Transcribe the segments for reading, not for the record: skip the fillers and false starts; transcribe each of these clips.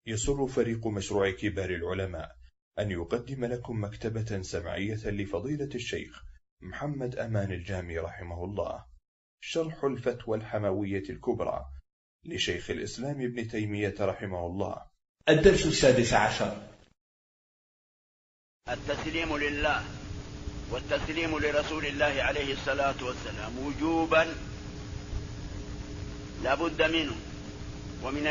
يسر فريق مشروع كبار العلماء أن يقدم لكم مكتبة سمعية لفضيلة الشيخ محمد أمان الجامي رحمه الله، شرح الفتوى الحموية الكبرى لشيخ الإسلام ابن تيمية رحمه الله. الدرس 16. التسليم لله والتسليم لرسول الله عليه الصلاة والسلام وجوبا لا بد منه. ومن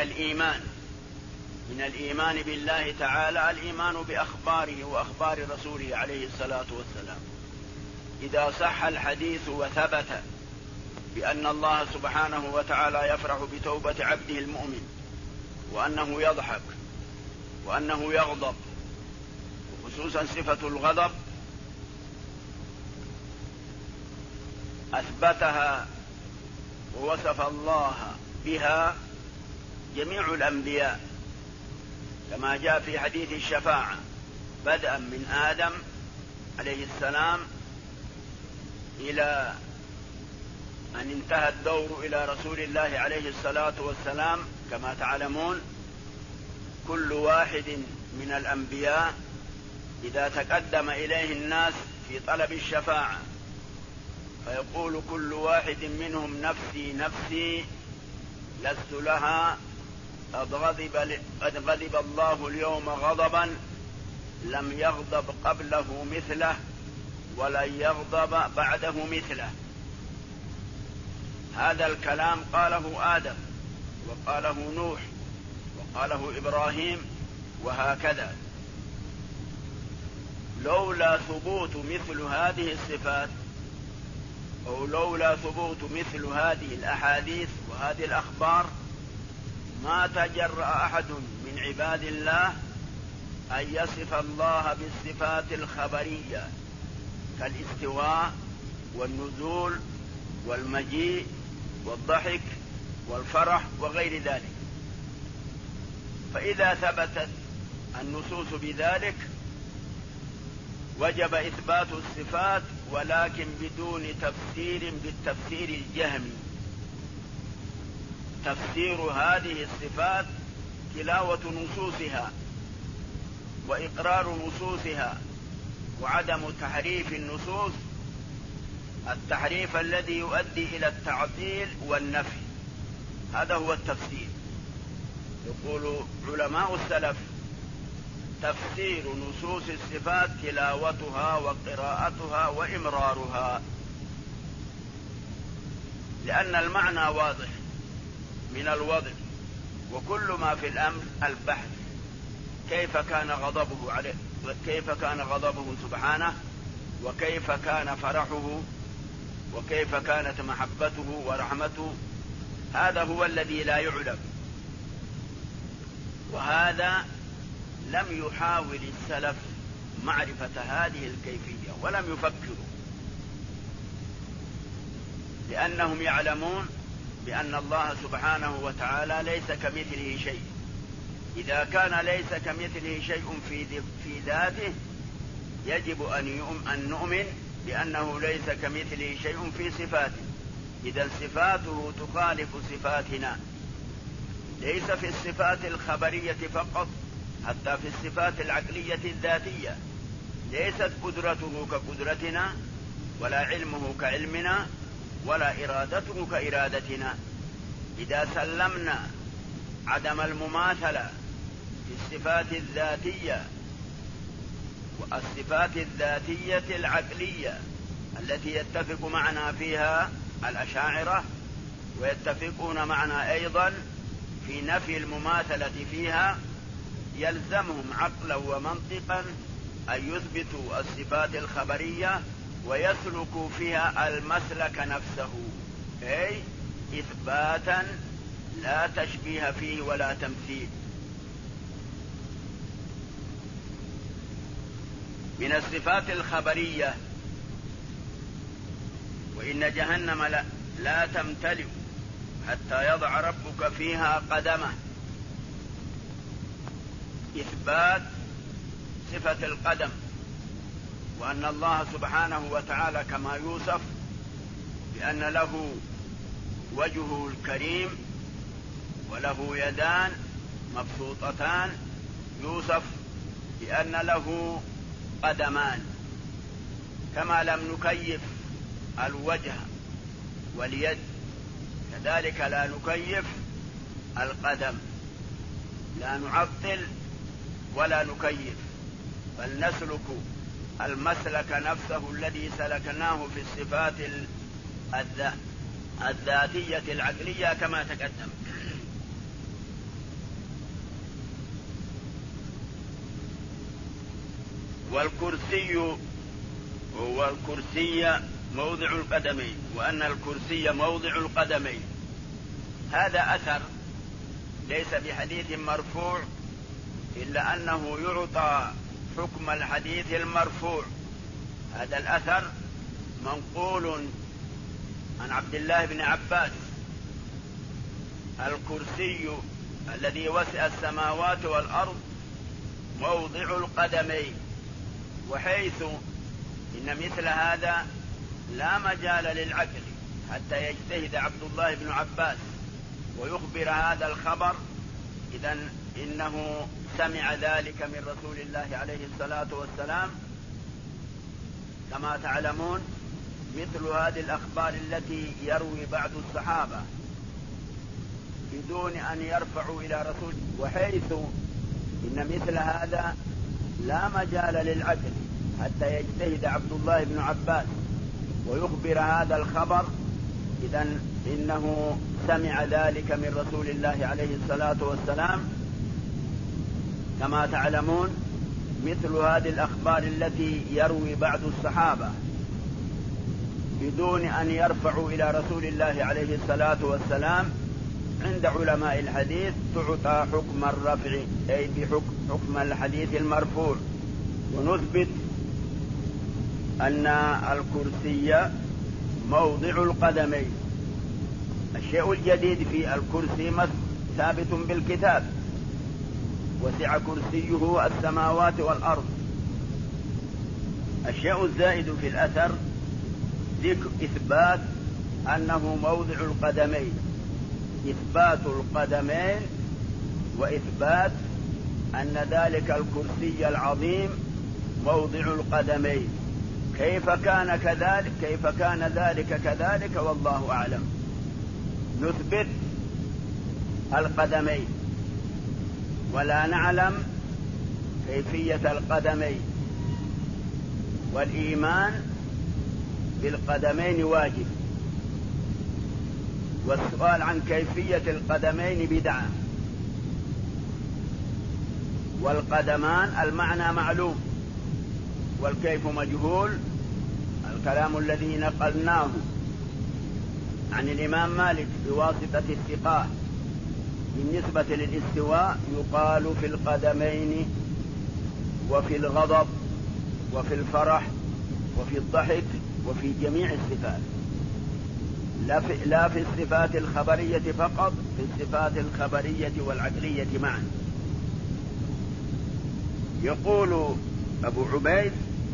الإيمان بالله تعالى الإيمان بأخباره وأخبار رسوله عليه الصلاة والسلام. إذا صح الحديث وثبت بأن الله سبحانه وتعالى يفرح بتوبة عبده المؤمن، وأنه يضحك، وأنه يغضب، خصوصا صفة الغضب أثبتها ووصف الله بها جميع الأنبياء، كما جاء في حديث الشفاعة بدءا من آدم عليه السلام إلى أن انتهى الدور إلى رسول الله عليه الصلاة والسلام. كما تعلمون كل واحد من الأنبياء إذا تقدم إليه الناس في طلب الشفاعة فيقول كل واحد منهم نفسي نفسي لست لها، قد غضب الله اليوم غضبا لم يغضب قبله مثله ولن يغضب بعده مثله. هذا الكلام قاله آدم وقاله نوح وقاله إبراهيم وهكذا. لولا ثبوت مثل هذه الصفات أو لولا ثبوت مثل هذه الأحاديث وهذه الأخبار ما تجرأ أحد من عباد الله أن يصف الله بالصفات الخبرية كالاستواء والنزول والمجيء والضحك والفرح وغير ذلك. فإذا ثبتت النصوص بذلك وجب إثبات الصفات، ولكن بدون تفسير بالتفسير الجهمي. تفسير هذه الصفات تلاوة نصوصها وإقرار نصوصها وعدم تحريف النصوص، التحريف الذي يؤدي إلى التعطيل والنفي. هذا هو التفسير. يقول علماء السلف تفسير نصوص الصفات تلاوتها وقراءتها وإمرارها، لأن المعنى واضح من الوضع، وكل ما في الأمر البحث كيف كان غضبه عليه، وكيف كان غضبه سبحانه، وكيف كان فرحه، وكيف كانت محبته ورحمته. هذا هو الذي لا يعلم، وهذا لم يحاول السلف معرفة هذه الكيفية ولم يفكروا، لأنهم يعلمون بأن الله سبحانه وتعالى ليس كمثله شيء. إذا كان ليس كمثله شيء في ذاته يجب أن نؤمن بأنه ليس كمثله شيء في صفاته. إذا صفاته تخالف صفاتنا، ليس في الصفات الخبرية فقط، حتى في الصفات العقلية الذاتية. ليست قدرته كقدرتنا، ولا علمه كعلمنا، ولا إرادته كإرادتنا. إذا سلمنا عدم المماثلة في الصفات الذاتية والصفات الذاتية العقلية التي يتفق معنا فيها الأشاعرة، ويتفقون معنا أيضا في نفي المماثلة فيها، يلزمهم عقلا ومنطقا أن يثبتوا الصفات الخبرية ويسلكوا فيها المسلك نفسه، أي إثباتا لا تشبيه فيه ولا تمثيل. من الصفات الخبرية وإن جهنم لا تمتلئ حتى يضع ربك فيها قدمه، إثبات صفة القدم، وأن الله سبحانه وتعالى كما يوصف بأن له وجهه الكريم وله يدان مبسوطتان يوصف بأن له قدمان، كما لم نكيف الوجه واليد كذلك لا نكيف القدم، لا نعطل ولا نكيف، بل نسلك المسلك نفسه الذي سلكناه في الصفات الذاتية العقلية كما تقدم. والكرسي موضع القدمين، وأن الكرسي موضع القدمين، هذا أثر ليس بحديث مرفوع، إلا أنه يعطى حكم الحديث المرفوع. هذا الأثر منقول عن عبد الله بن عباس: الكرسي الذي وسع السماوات والأرض موضع القدمين، وحيث إن مثل هذا لا مجال للعقل حتى يجتهد عبد الله بن عباس ويخبر هذا الخبر، إذن إنه سمع ذلك من رسول الله عليه الصلاة والسلام. كما تعلمون مثل هذه الأخبار التي يروي بعض الصحابة بدون أن يرفعوا إلى رسول، وحيث إن مثل هذا لا مجال للعقل حتى يجتهد عبد الله بن عباس ويخبر هذا الخبر، إذن إنه سمع ذلك من رسول الله عليه الصلاة والسلام. كما تعلمون مثل هذه الأخبار التي يروي بعض الصحابة بدون أن يرفعوا إلى رسول الله عليه الصلاة والسلام عند علماء الحديث تعطى حكم الرفع، أي بحكم الحديث المرفوع، ونثبت أن الكرسي موضع القدمين. الشيء الجديد في الكرسي ثابت بالكتاب: وسع كرسيه السماوات والأرض. الشيء الزائد في الأثر إثبات أنه موضع القدمين، إثبات القدمين وإثبات أن ذلك الكرسي العظيم موضع القدمين. كيف كان ذلك كذلك والله أعلم. نثبت القدمين ولا نعلم كيفية القدمين، والإيمان بالقدمين واجب، والسؤال عن كيفية القدمين بدعة. والقدمان المعنى معلوم والكيف مجهول. الكلام الذي نقلناه عن الإمام مالك بواسطة الثقات بالنسبة للاستواء يقال في القدمين وفي الغضب وفي الفرح وفي الضحك وفي جميع الصفات، لا في الصفات الخبرية فقط، في الصفات الخبرية والعقلية معا. يقول أبو عبيد: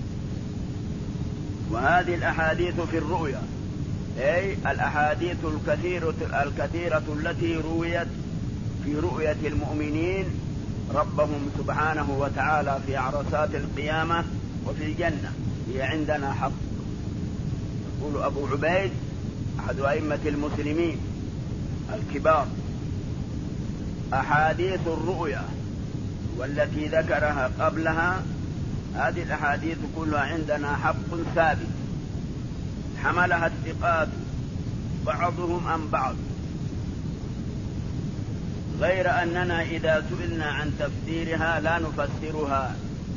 وهذه الأحاديث في الرؤيا، أي الأحاديث الكثيرة التي رويت في رؤية المؤمنين ربهم سبحانه وتعالى في عرصات القيامة وفي الجنة، هي عندنا حق. يقول أبو عبيد أحد أئمة المسلمين الكبار: أحاديث الرؤيا والتي ذكرها قبلها، هذه الأحاديث كلها عندنا حق ثابت حملها الثقات بعضهم عن بعض، غير أننا إذا سئلنا عن تفسيرها لا نفسرها،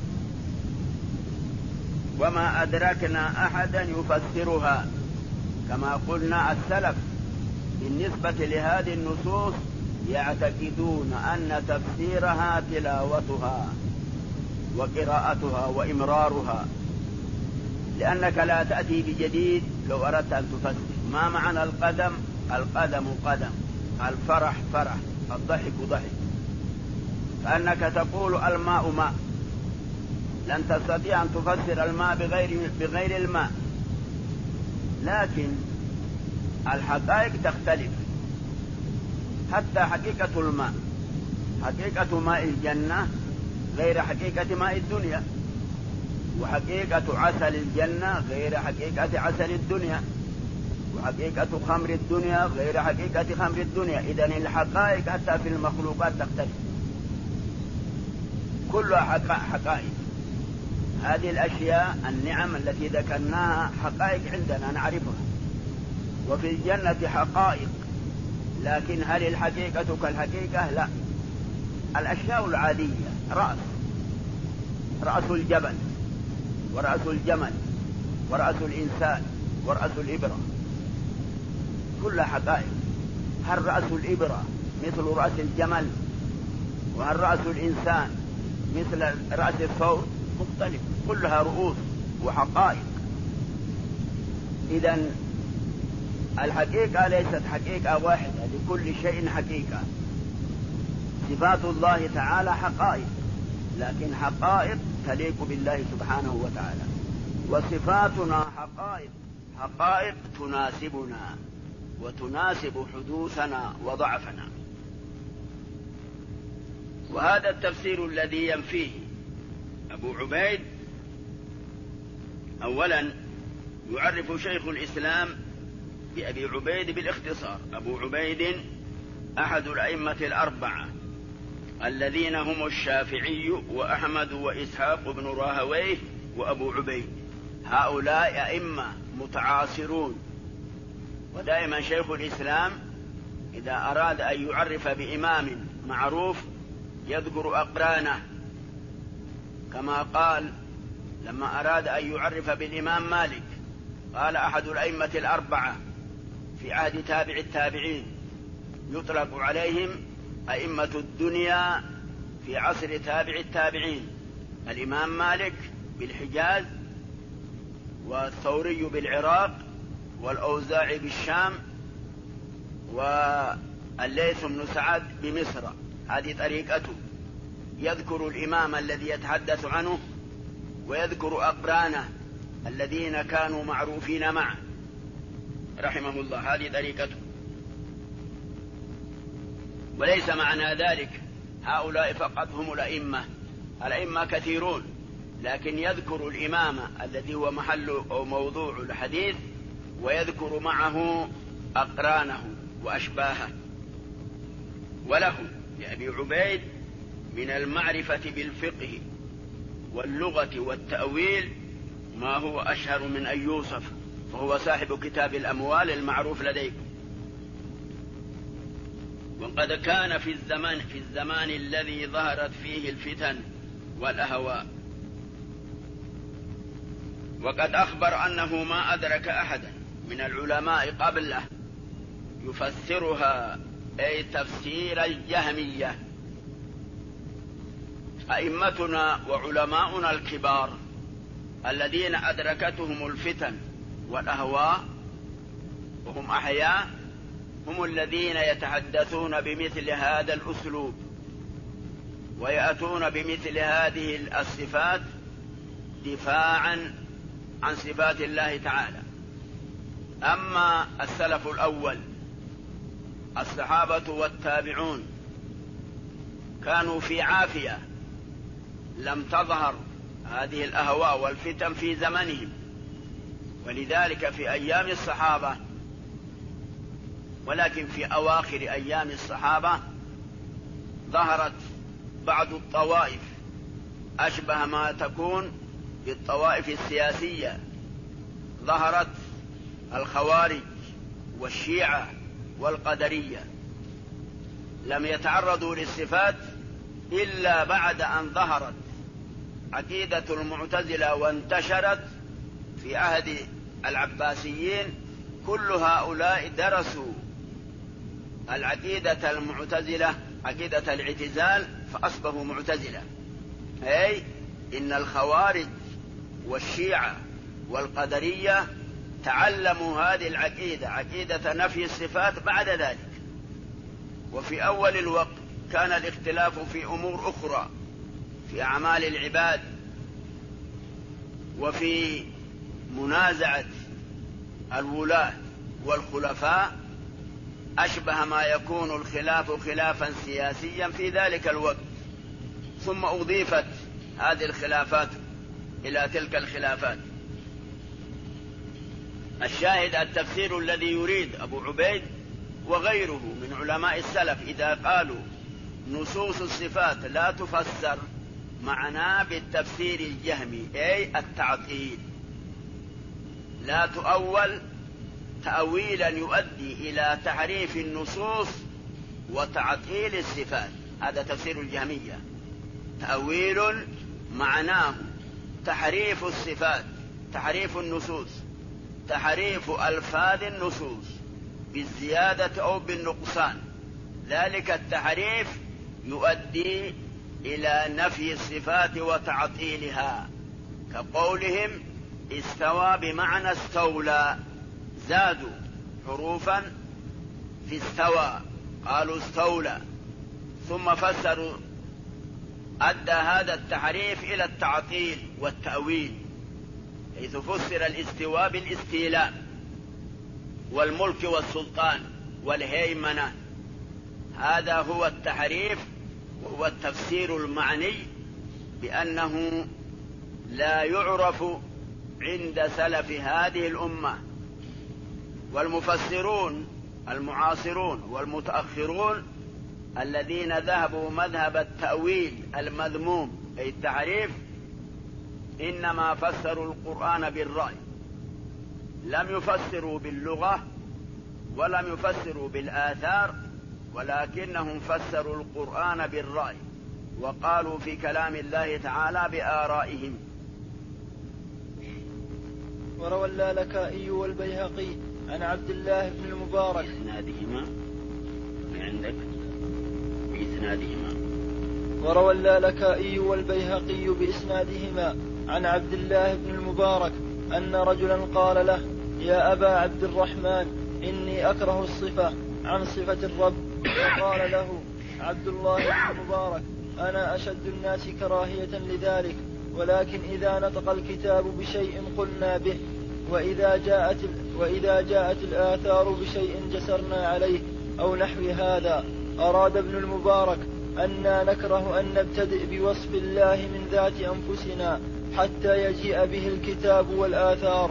وما أدركنا أحدا يفسرها. كما قلنا السلف بالنسبة لهذه النصوص يعتقدون أن تفسيرها تلاوتها وقراءتها وإمرارها، لأنك لا تأتي بجديد لو أردت أن تفسر. ما معنى القدم؟ القدم قدم، الفرح فرح، الضحك ضحك. فأنك تقول الماء ماء، لن تستطيع أن تفسر الماء بغير الماء، لكن الحقائق تختلف. حتى حقيقة الماء، حقيقة ماء الجنة غير حقيقة ماء الدنيا، وحقيقة عسل الجنة غير حقيقة عسل الدنيا، وحقيقة خمر الدنيا غير حقيقة خمر الدنيا. إذن الحقائق حتى في المخلوقات تختلف، كلها حقائق. هذه الأشياء النعم التي ذكرناها حقائق عندنا نعرفها، وفي الجنة حقائق، لكن هل الحقيقة كالحقيقة؟ لا. الأشياء العادية، رأس الجبل ورأس الجمل ورأس الإنسان ورأس الإبرة كلها حقائق. هل رأس الإبرة مثل رأس الجمل؟ وهل رأس الإنسان مثل رأس الثور؟ مختلف، كلها رؤوس وحقائق. إذن الحقيقة ليست حقيقة واحدة، لكل شيء حقيقة. صفات الله تعالى حقائق، لكن حقائق تليق بالله سبحانه وتعالى، وصفاتنا حقائق تناسبنا وتناسب حدوثنا وضعفنا. وهذا التفسير الذي ينفيه أبو عبيد. أولا يعرف شيخ الإسلام بأبي عبيد بالاختصار. أبو عبيد أحد الأئمة الأربعة الذين هم الشافعي وأحمد وإسحاق بن راهويه وأبو عبيد. هؤلاء أئمة متعاصرون. ودائما شيخ الإسلام إذا أراد أن يعرف بإمام معروف يذكر أقرانه، كما قال لما أراد أن يعرف بالإمام مالك قال أحد الأئمة الأربعة في عهد تابع التابعين، يطلق عليهم أئمة الدنيا في عصر تابع التابعين: الإمام مالك بالحجاز، والثوري بالعراق، والأوزاعي بالشام، والليث بن سعد بمصر. هذه طريقته، يذكر الإمام الذي يتحدث عنه ويذكر أقرانه الذين كانوا معروفين معه رحمه الله. هذه طريقته. وليس معنى ذلك هؤلاء فقط هم الأئمة، الأئمة كثيرون، لكن يذكر الإمام الذي هو محل أو موضوع الحديث ويذكر معه أقرانه وأشباهه. وله لأبي عبيد من المعرفة بالفقه واللغة والتأويل ما هو أشهر من أن يوصف، وهو صاحب كتاب الأموال المعروف لديكم. وقد كان في الزمان الذي ظهرت فيه الفتن والأهواء، وقد أخبر أنه ما أدرك أحدا من العلماء قبله يفسرها، أي تفسير الجهمية. أئمتنا وعلماؤنا الكبار الذين أدركتهم الفتن والأهواء وهم أحياء هم الذين يتحدثون بمثل هذا الأسلوب ويأتون بمثل هذه الصفات دفاعا عن صفات الله تعالى. أما السلف الأول الصحابة والتابعون كانوا في عافية، لم تظهر هذه الأهواء والفتن في زمنهم، ولذلك في أيام الصحابة، ولكن في أواخر أيام الصحابة ظهرت بعض الطوائف أشبه ما تكون بالطوائف السياسية. ظهرت الخوارج والشيعة والقدرية، لم يتعرضوا للصفات إلا بعد أن ظهرت عقيدة المعتزلة وانتشرت في عهد العباسيين. كل هؤلاء درسوا العقيدة المعتزلة، عقيدة الاعتزال، فأصبحوا معتزلة. أي إن الخوارج والشيعة والقدرية تعلموا هذه العقيدة، عقيدة نفي الصفات بعد ذلك. وفي أول الوقت كان الاختلاف في أمور أخرى، في أعمال العباد وفي منازعة الولاة والخلفاء، أشبه ما يكون الخلاف خلافا سياسيا في ذلك الوقت، ثم أضيفت هذه الخلافات إلى تلك الخلافات. الشاهد التفسير الذي يريد أبو عبيد وغيره من علماء السلف إذا قالوا نصوص الصفات لا تفسر معناه بالتفسير الجهمي، أي التعطيل، لا تؤول تأويلا يؤدي إلى تحريف النصوص وتعطيل الصفات. هذا تفسير الجهمية، تأويل معناه تحريف الصفات، تحريف النصوص، تحريف ألفاظ النصوص بالزيادة أو بالنقصان. ذلك التحريف يؤدي إلى نفي الصفات وتعطيلها، كقولهم استوى بمعنى استولى، زادوا حروفا في استوى قالوا استولى، ثم فسروا، أدى هذا التحريف إلى التعطيل والتأويل، حيث فسر الاستواء بالاستيلاء والملك والسلطان والهيمنة. هذا هو التحريف، وهو التفسير المعني بأنه لا يعرف عند سلف هذه الأمة. والمفسرون المعاصرون والمتأخرون الذين ذهبوا مذهب التأويل المذموم أي التحريف إنما فسروا القرآن بالرأي، لم يفسروا باللغة ولم يفسروا بالآثار، ولكنهم فسروا القرآن بالرأي، وقالوا في كلام الله تعالى بآرائهم. وروى اللالكائي والبيهقي عن عبد الله بن المبارك بإسنادهما عندك بإسنادهما. وروى اللالكائي والبيهقي بإسنادهما عن عبد الله بن المبارك أن رجلا قال له: يا أبا عبد الرحمن، إني أكره الصفة عن صفة الرب. فقال له عبد الله بن المبارك: أنا أشد الناس كراهية لذلك، ولكن إذا نطق الكتاب بشيء قلنا به، وإذا جاءت الآثار بشيء جسرنا عليه، أو نحو هذا. أراد ابن المبارك أننا نكره أن نبتدئ بوصف الله من ذات أنفسنا حتى يجيء به الكتاب والآثار.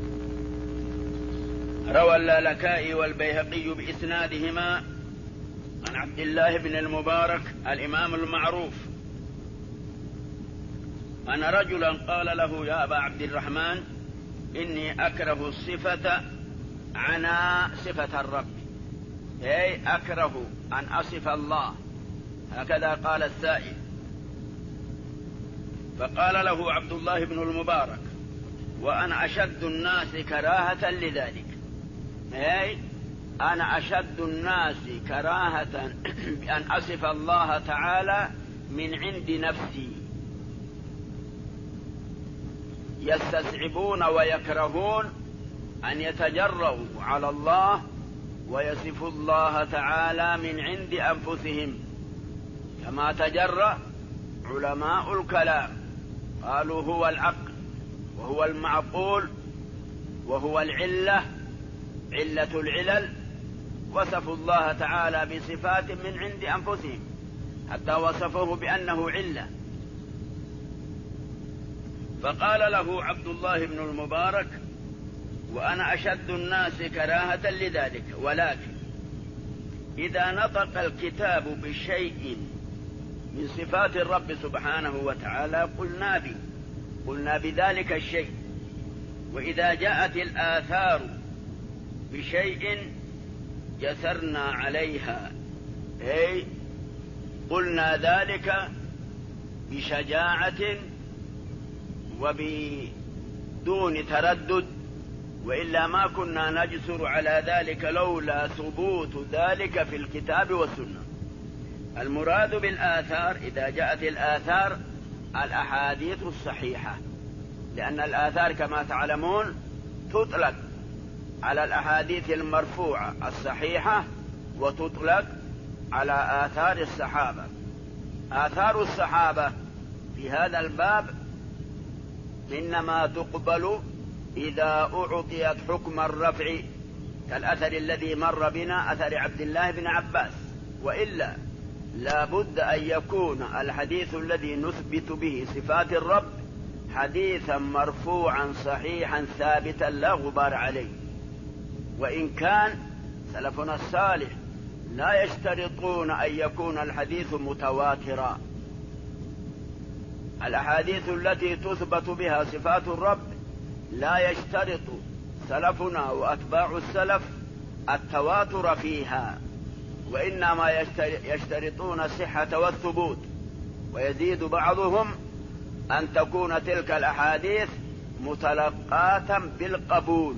روى اللالكائي والبيهقي بإسنادهما عن عبد الله بن المبارك الإمام المعروف أن رجلا قال له: يا أبا عبد الرحمن، إني أكره الصفة عن صفة الرب، أي أكره أن أصف الله، هكذا قال السائل. فقال له عبد الله بن المبارك: وأنا أشد الناس كراهة لذلك، أي أنا أشد الناس كراهة بأن أصف الله تعالى من عند نفسي. يستصعبون ويكرهون أن يتجرؤوا على الله ويصفوا الله تعالى من عند أنفسهم، كما تجرأ علماء الكلام، قالوا هو العقل وهو المعقول وهو العلة، علة العلل، وصفوا الله تعالى بصفات من عند أنفسهم، حتى وصفوه بأنه علة. فقال له عبد الله بن المبارك: وأنا أشد الناس كراهة لذلك، ولكن إذا نطق الكتاب بشيء من صفات الرب سبحانه وتعالى قلنا بذلك الشيء، وإذا جاءت الآثار بشيء جسرنا عليها، أي قلنا ذلك بشجاعة وبدون تردد، وإلا ما كنا نجسر على ذلك لولا ثبوت ذلك في الكتاب والسنة. المراد بالآثار إذا جاءت الآثار الأحاديث الصحيحة، لأن الآثار كما تعلمون تطلق على الأحاديث المرفوعة الصحيحة وتطلق على آثار الصحابة. آثار الصحابة في هذا الباب إنما تقبل إذا أعطيت حكم الرفع كالأثر الذي مر بنا أثر عبد الله بن عباس، وإلا لا بد أن يكون الحديث الذي نثبت به صفات الرب حديثا مرفوعا صحيحا ثابتا لا غبار عليه. وإن كان سلفنا الصالح لا يشترطون أن يكون الحديث متواترا. الأحاديث التي تثبت بها صفات الرب لا يشترط سلفنا وأتباع السلف التواتر فيها، وإنما يشترطون الصحة والثبوت، ويزيد بعضهم أن تكون تلك الأحاديث متلقاة بالقبول.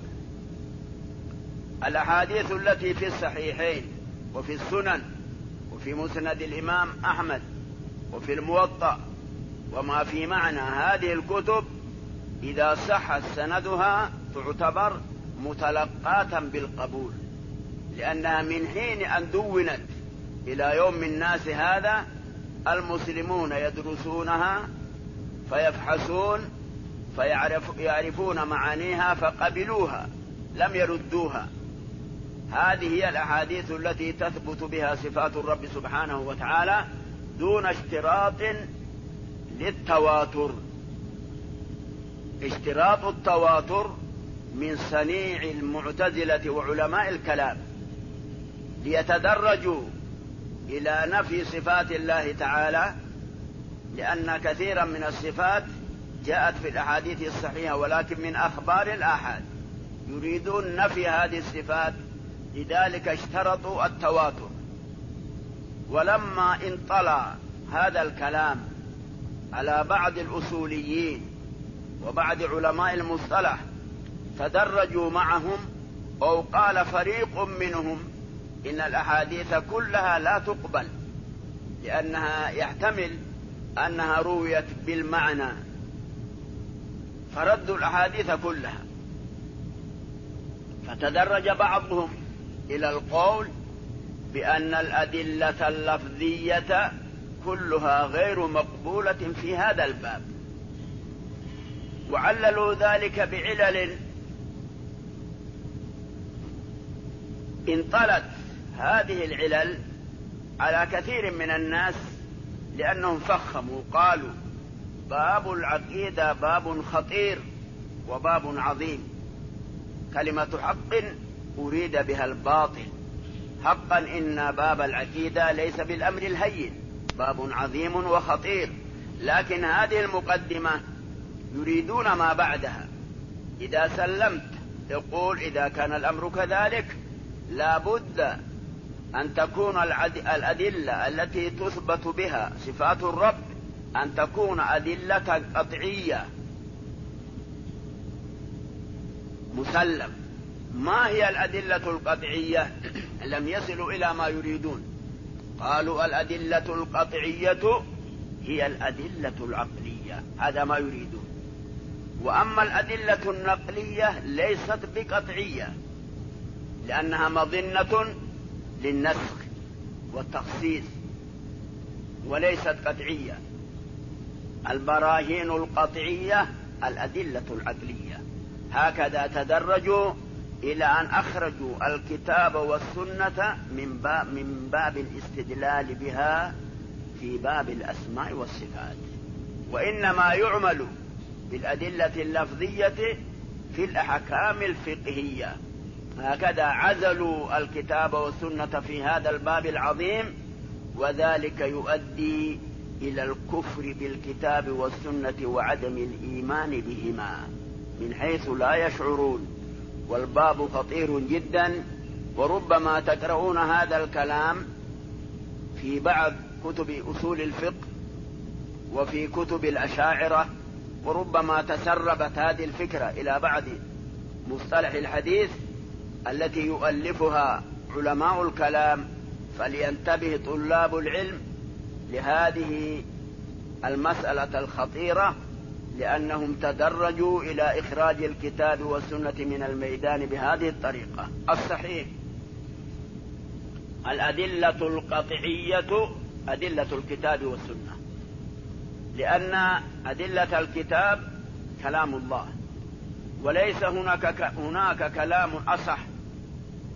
الأحاديث التي في الصحيحين وفي السنن وفي مسند الإمام أحمد وفي الموطأ وما في معنى هذه الكتب إذا صح سندها تعتبر متلقاة بالقبول، لأنها من حين أن دونت إلى يوم الناس هذا المسلمون يدرسونها فيفحصون فيعرفون معانيها فقبلوها لم يردوها. هذه هي الأحاديث التي تثبت بها صفات الرب سبحانه وتعالى دون اشتراط للتواتر. اشتراط التواتر من صنيع المعتزلة وعلماء الكلام ليتدرجوا إلى نفي صفات الله تعالى، لأن كثيرا من الصفات جاءت في الأحاديث الصحيحة ولكن من أخبار الآحاد، يريدون نفي هذه الصفات، لذلك اشترطوا التواتر. ولما انطلع هذا الكلام على بعض الأصوليين وبعض علماء المصطلح تدرجوا معهم، أو قال فريق منهم إن الأحاديث كلها لا تقبل لأنها يحتمل أنها رويت بالمعنى، فردوا الأحاديث كلها. فتدرج بعضهم إلى القول بأن الأدلة اللفظية كلها غير مقبولة في هذا الباب، وعللوا ذلك بعلل انطلت هذه العلل على كثير من الناس لأنهم فخموا، قالوا باب العقيدة باب خطير وباب عظيم، كلمة حق أريد بها الباطل، حقا إن باب العقيدة ليس بالأمر الهين، باب عظيم وخطير، لكن هذه المقدمة يريدون ما بعدها. إذا سلمت يقول إذا كان الأمر كذلك لا بد أن تكون الأدلة التي تثبت بها صفات الرب أن تكون أدلة قطعية مسلم. ما هي الأدلة القطعية؟ لم يصلوا إلى ما يريدون. قالوا الأدلة القطعية هي الأدلة العقلية، هذا ما يريدون. وأما الأدلة النقلية ليست بقطعية لأنها مظنة للنسخ والتخصيص وليست قطعية. البراهين القطعية الأدلة العقلية. هكذا تدرجوا إلى أن أخرجوا الكتاب والسنة من باب الاستدلال بها في باب الأسماء والصفات، وإنما يعمل بالأدلة اللفظية في الأحكام الفقهية. هكذا عزلوا الكتاب والسنة في هذا الباب العظيم، وذلك يؤدي إلى الكفر بالكتاب والسنة وعدم الإيمان بهما من حيث لا يشعرون. والباب خطير جدا، وربما تقرؤون هذا الكلام في بعض كتب أصول الفقه وفي كتب الأشاعرة، وربما تسربت هذه الفكرة إلى بعض مصطلح الحديث التي يؤلفها علماء الكلام. فلينتبه طلاب العلم لهذه المسألة الخطيرة، لأنهم تدرجوا إلى إخراج الكتاب والسنة من الميدان بهذه الطريقة. الصحيح الأدلة القطعية أدلة الكتاب والسنة، لأن أدلة الكتاب كلام الله، وليس هناك كلام أصح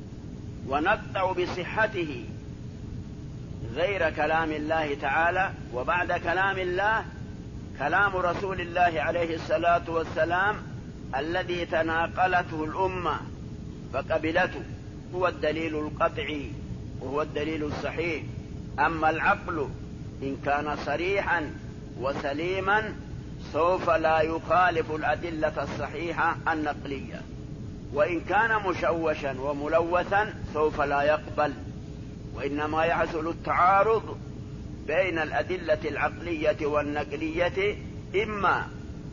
ونقطع بصحته غير كلام الله تعالى، وبعد كلام الله كلام رسول الله عليه الصلاة والسلام الذي تناقلته الأمة فقبلته، هو الدليل القطعي وهو الدليل الصحيح. أما العقل إن كان صريحا وسليما سوف لا يخالف الأدلة الصحيحة النقلية، وإن كان مشوشا وملوثا سوف لا يقبل، وإنما يحصل التعارض بين الأدلة العقلية والنقلية إما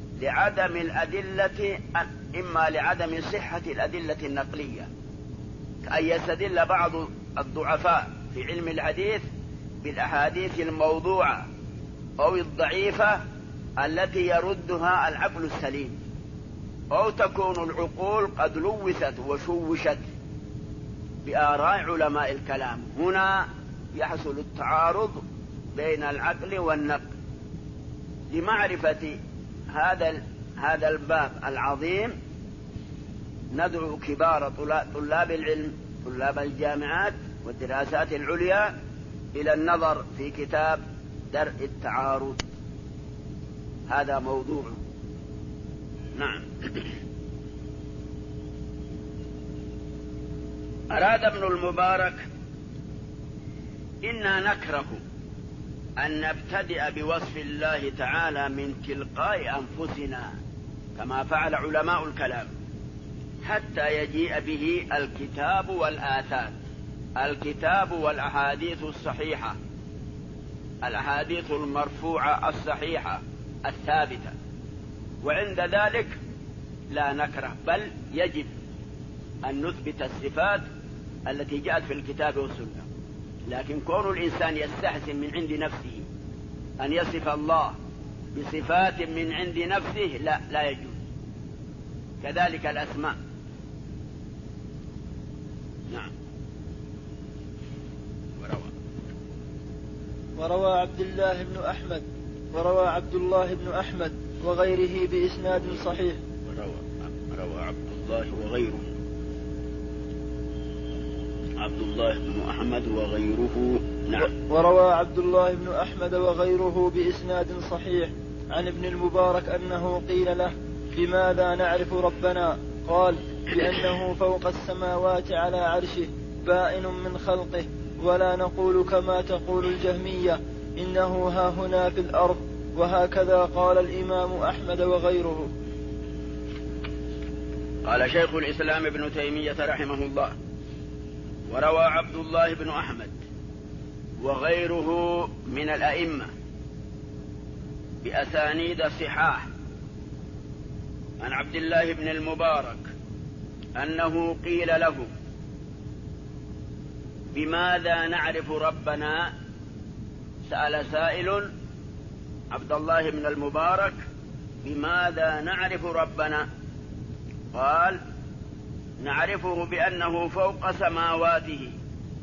لعدم صحة الأدلة النقلية، كأن يستدل بعض الضعفاء في علم الحديث بالأحاديث الموضوعة أو الضعيفة التي يردها العقل السليم، أو تكون العقول قد لوثت وشوشت بآراء علماء الكلام. هنا يحصل التعارض بين العقل والنقل. لمعرفة هذا الباب العظيم ندعو كبار طلاب العلم، طلاب الجامعات والدراسات العليا، إلى النظر في كتاب درء التعارض، هذا موضوع. نعم. أراد ابن المبارك: إنا نكره أن نبتدئ بوصف الله تعالى من تلقاء أنفسنا كما فعل علماء الكلام، حتى يجيء به الكتاب والآثار، الكتاب والأحاديث الصحيحة، الأحاديث المرفوعة الصحيحة الثابتة، وعند ذلك لا نكره بل يجب أن نثبت الصفات التي جاءت في الكتاب والسنة. لكن كون الإنسان يستحسن من عند نفسه أن يصف الله بصفات من عند نفسه لا يجوز. كذلك الأسماء. نعم. وروى عبد الله بن أحمد وغيره بإسناد صحيح. وروى عبد الله بن أحمد وغيره. نعم. وروى عبد الله بن أحمد وغيره بإسناد صحيح عن ابن المبارك أنه قيل له: بماذا نعرف ربنا؟ قال: بأنه فوق السماوات على عرشه بائن من خلقه، ولا نقول كما تقول الجهمية إنه هاهنا في الأرض، وهكذا قال الإمام أحمد وغيره. قال شيخ الإسلام ابن تيمية رحمه الله: وروى عبد الله بن أحمد وغيره من الأئمة بأسانيد صحاح عن عبد الله بن المبارك أنه قيل له: بماذا نعرف ربنا؟ سأل سائل عبد الله بن المبارك: بماذا نعرف ربنا؟ قال: نعرفه بأنه فوق سماواته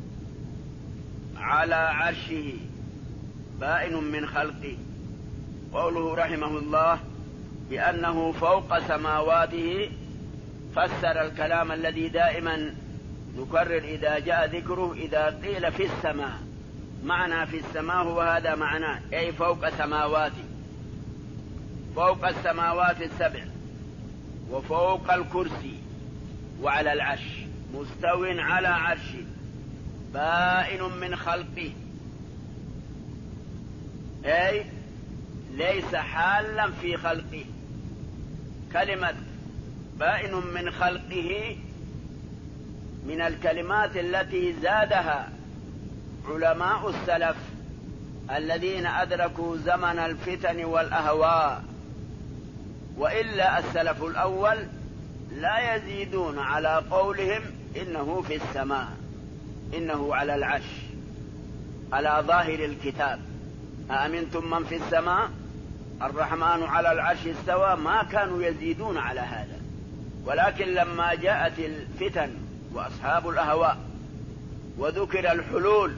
على عرشه بائن من خلقه. قوله رحمه الله بأنه فوق سماواته فسر الكلام الذي دائما نكرر إذا جاء ذكره، إذا قيل في السماء، معنى في السماء هو هذا معناه، أي فوق سماواته، فوق السماوات السبع، وفوق الكرسي، وعلى العرش، مستو على عرشه، بائن من خلقه، أي ليس حالا في خلقه. كلمة بائن من خلقه من الكلمات التي زادها علماء السلف الذين أدركوا زمن الفتن والأهواء، وإلا السلف الأول لا يزيدون على قولهم إنه في السماء، إنه على العرش، على ظاهر الكتاب. أأمنتم من في السماء الرحمن على العرش استوى، ما كانوا يزيدون على هذا. ولكن لما جاءت الفتن وأصحاب الأهواء وذكر الحلول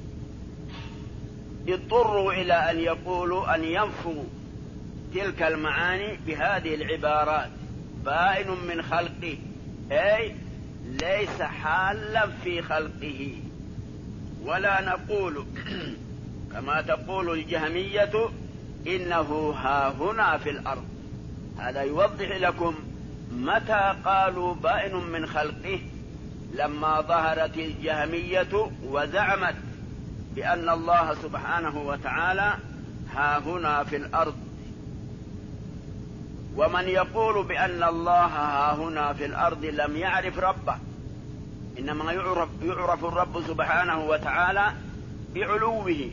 اضطروا إلى أن يقولوا، أن ينفوا تلك المعاني بهذه العبارات: بائن من خلقه، أي ليس حالا في خلقه. ولا نقول كما تقول الجهمية إنه هاهنا في الأرض. هذا يوضح لكم متى قالوا بائن من خلقه، لما ظهرت الجهمية وزعمت بأن الله سبحانه وتعالى هاهنا في الأرض. ومن يقول بأن الله هاهنا في الأرض لم يعرف ربه، إنما يعرف الرب سبحانه وتعالى بعلوه،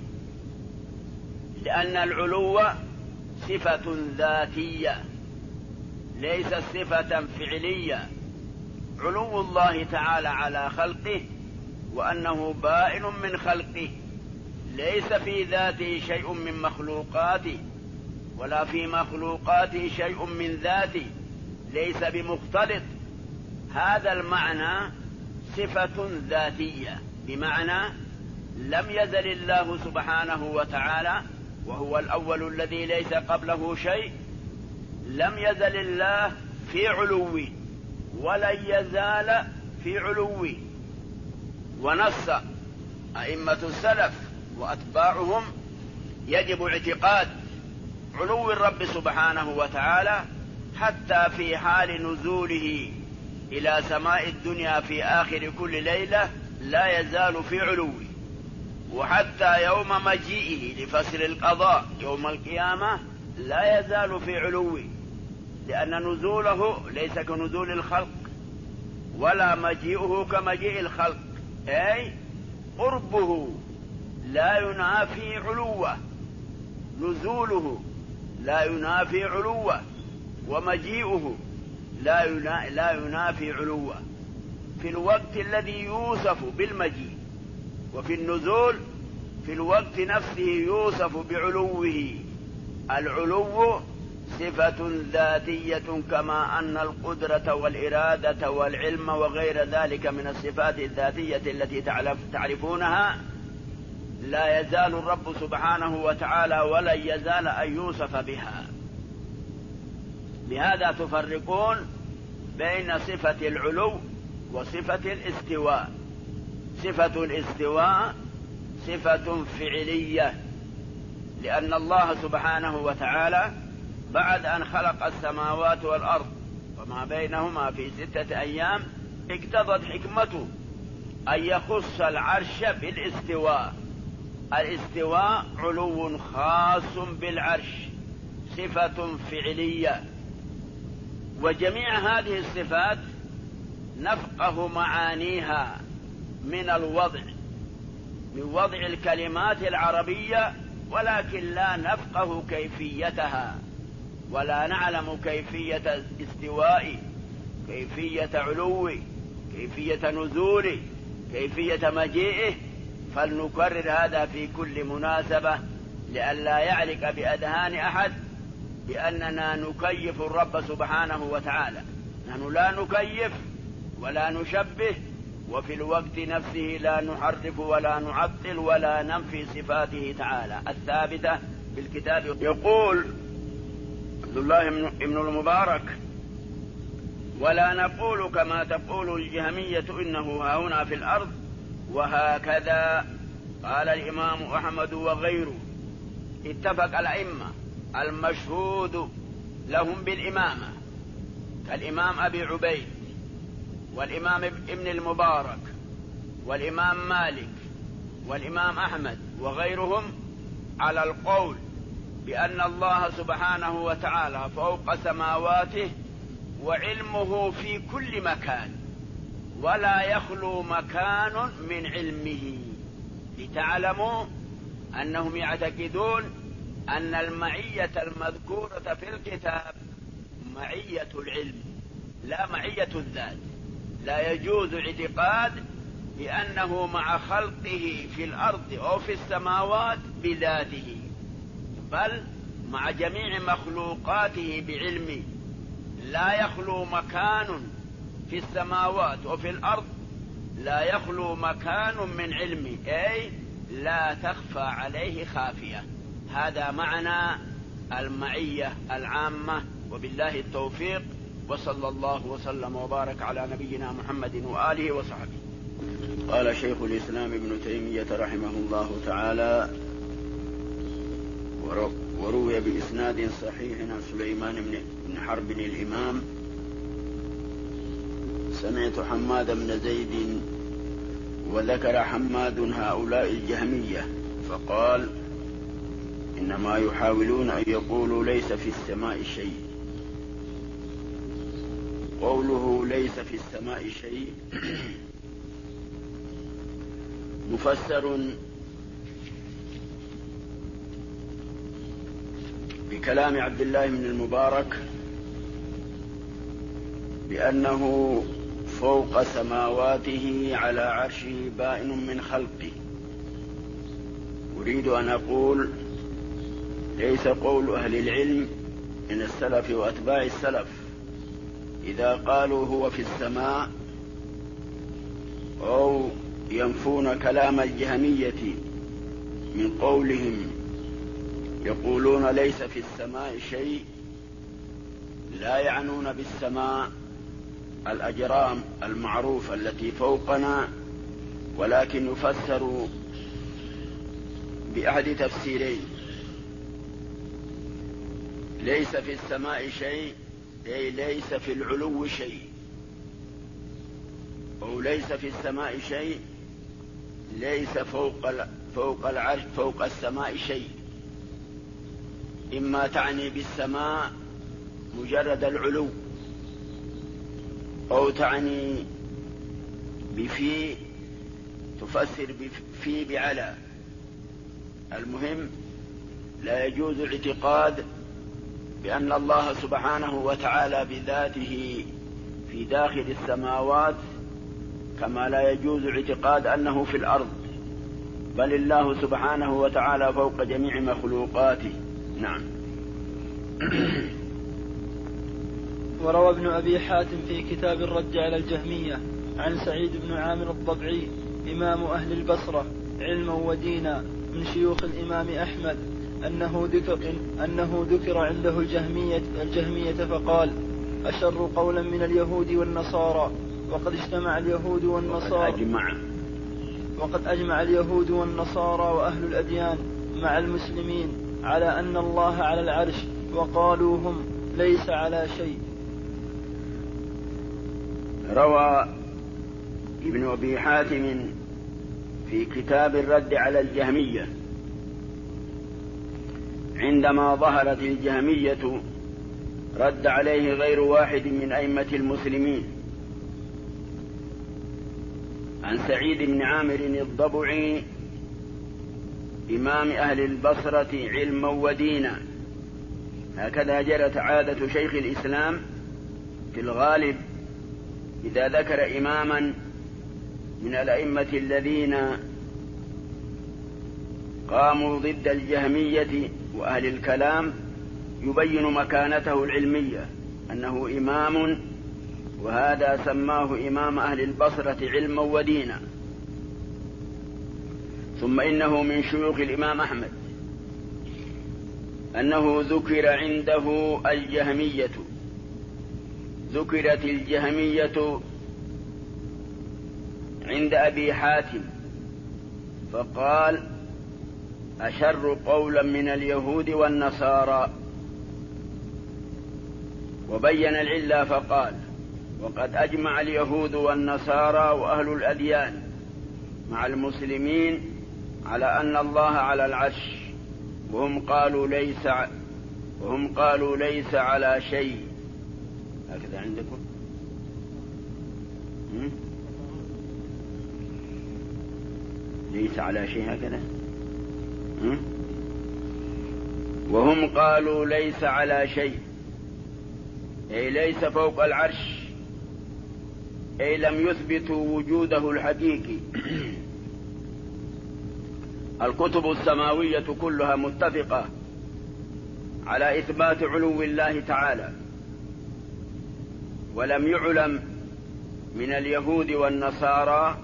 لأن العلو صفة ذاتية ليست صفة فعلية. علو الله تعالى على خلقه وأنه بائن من خلقه، ليس في ذاته شيء من مخلوقاته ولا في مخلوقاته شيء من ذاته، ليس بمختلط. هذا المعنى صفة ذاتية، بمعنى لم يزل الله سبحانه وتعالى وهو الأول الذي ليس قبله شيء، لم يزل الله في علوه ولن يزال في علوه. ونص أئمة السلف وأتباعهم يجب اعتقاد علو الرب سبحانه وتعالى حتى في حال نزوله إلى سماء الدنيا في آخر كل ليلة لا يزال في علوه، وحتى يوم مجيئه لفصل القضاء يوم القيامة لا يزال في علوه، لأن نزوله ليس كنزول الخلق ولا مجيئه كمجيء الخلق، أي قربه لا ينافي علوه، نزوله لا ينافي علوه، ومجيئه لا ينافي علوه. في الوقت الذي يوصف بالمجيء وفي النزول في الوقت نفسه يوصف بعلوه. العلو صفة ذاتية كما أن القدرة والإرادة والعلم وغير ذلك من الصفات الذاتية التي تعرفونها لا يزال الرب سبحانه وتعالى ولن يزال أن يوصف بها. لهذا تفرقون بين صفة العلو وصفة الاستواء. صفة الاستواء صفة فعلية، لأن الله سبحانه وتعالى بعد أن خلق السماوات والأرض وما بينهما في 6 أيام اقتضت حكمته أن يخص العرش بالاستواء. الاستواء علو خاص بالعرش، صفة فعلية. وجميع هذه الصفات نفقه معانيها من وضع الكلمات العربية، ولكن لا نفقه كيفيتها ولا نعلم كيفية استوائه، كيفية علوه، كيفية نزوله، كيفية مجيئه. فلنكرر هذا في كل مناسبة لئلا يعلق بأذهان أحد بأننا نكيف الرب سبحانه وتعالى. نحن لا نكيف ولا نشبه، وفي الوقت نفسه لا نحرف ولا نعطل ولا ننفي صفاته تعالى الثابتة بالكتاب. يقول عبد الله بن المبارك: ولا نقول كما تقول الجهمية إنه هاهنا في الأرض. وهكذا قال الإمام أحمد وغيره. اتفق الأئمة المشهود لهم بالإمامة كالإمام أبي عبيد والإمام ابن المبارك والإمام مالك والإمام أحمد وغيرهم على القول بأن الله سبحانه وتعالى فوق سماواته وعلمه في كل مكان، ولا يخلو مكان من علمه. لتعلموا أنهم يعتقدون أن المعية المذكورة في الكتاب معية العلم لا معية الذات. لا يجوز اعتقاد بأنه مع خلقه في الأرض أو في السماوات بذاته، بل مع جميع مخلوقاته بعلمه. لا يخلو مكان في السماوات وفي الأرض، لا يخلو مكان من علمه، أي لا تخفى عليه خافية. هذا معنى المعية العامة، وبالله التوفيق، وصلى الله وسلم وبارك على نبينا محمد وآله وصحبه. قال شيخ الإسلام ابن تيمية رحمه الله تعالى: وروي بإسناد صحيح عن سليمان بن حرب الإمام: سمعت حماد بن زيد وذكر حماد هؤلاء الجهمية فقال: إنما يحاولون أن يقولوا ليس في السماء شيء. قوله ليس في السماء شيء مفسر بكلام عبد الله بن المبارك بأنه فوق سماواته على عرشه بائن من خلقه. أريد أن أقول ليس قول أهل العلم من السلف وأتباع السلف إذا قالوا هو في السماء أو ينفون كلام الجهمية من قولهم يقولون ليس في السماء شيء، لا يعنون بالسماء الأجرام المعروفة التي فوقنا، ولكن يفسر بأحد تفسيرين: ليس في السماء شيء أي ليس في العلو شيء، أو ليس في السماء شيء ليس فوق العرش فوق السماء شيء. إما تعني بالسماء مجرد العلو، أو تعني بفي تفسر بفي بعلى. المهم لا يجوز الاعتقاد بأن الله سبحانه وتعالى بذاته في داخل السماوات، كما لا يجوز الاعتقاد أنه في الأرض، بل الله سبحانه وتعالى فوق جميع مخلوقاته. نعم. وروى ابن أبي حاتم في كتاب الرد على الجهمية عن سعيد بن عامر الضبعي إمام أهل البصرة علما ودينا من شيوخ الإمام أحمد أنه ذكر عنده الجهمية فقال: أشر قولا من اليهود والنصارى. وقد أجمع اليهود والنصارى وأهل الأديان مع المسلمين على أن الله على العرش، وقالوا هم ليس على شيء. روى ابن أبي حاتم في كتاب الرد على الجهمية عندما ظهرت الجهمية رد عليه غير واحد من أئمة المسلمين عن سعيد بن عامر الضبعي إمام أهل البصرة علما ودينا. هكذا جرت عادة شيخ الإسلام في الغالب إذا ذكر إماما من الأئمة الذين قاموا ضد الجهمية وأهل الكلام يبين مكانته العلمية أنه إمام، وهذا سماه إمام أهل البصرة علما ودينا. ثم إنه من شيوخ الإمام أحمد أنه ذكر عنده الجهمية، ذكرت الجهمية عند أبي حاتم فقال: أشر قولا من اليهود والنصارى. وبين العلة فقال: وقد أجمع اليهود والنصارى وأهل الأديان مع المسلمين على أن الله على العرش، وهم قالوا ليس على شيء. هكذا عندكم؟ ليس على شيء هكذا؟ وهم قالوا ليس على شيء أي ليس فوق العرش، أي لم يثبتوا وجوده الحقيقي. الكتب السماوية كلها متفقة على إثبات علو الله تعالى، ولم يعلم من اليهود والنصارى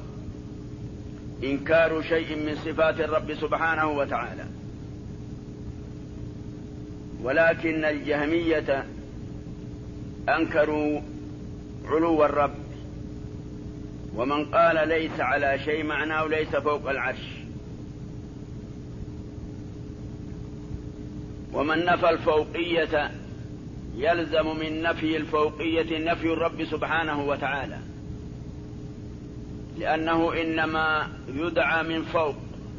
إنكار شيء من صفات الرب سبحانه وتعالى. ولكن الجهمية أنكروا علو الرب، ومن قال ليس على شيء معناه ليس فوق العرش. ومن نفى الفوقية يلزم من نفي الفوقية نفي الرب سبحانه وتعالى، لأنه إنما يدعى من فوق.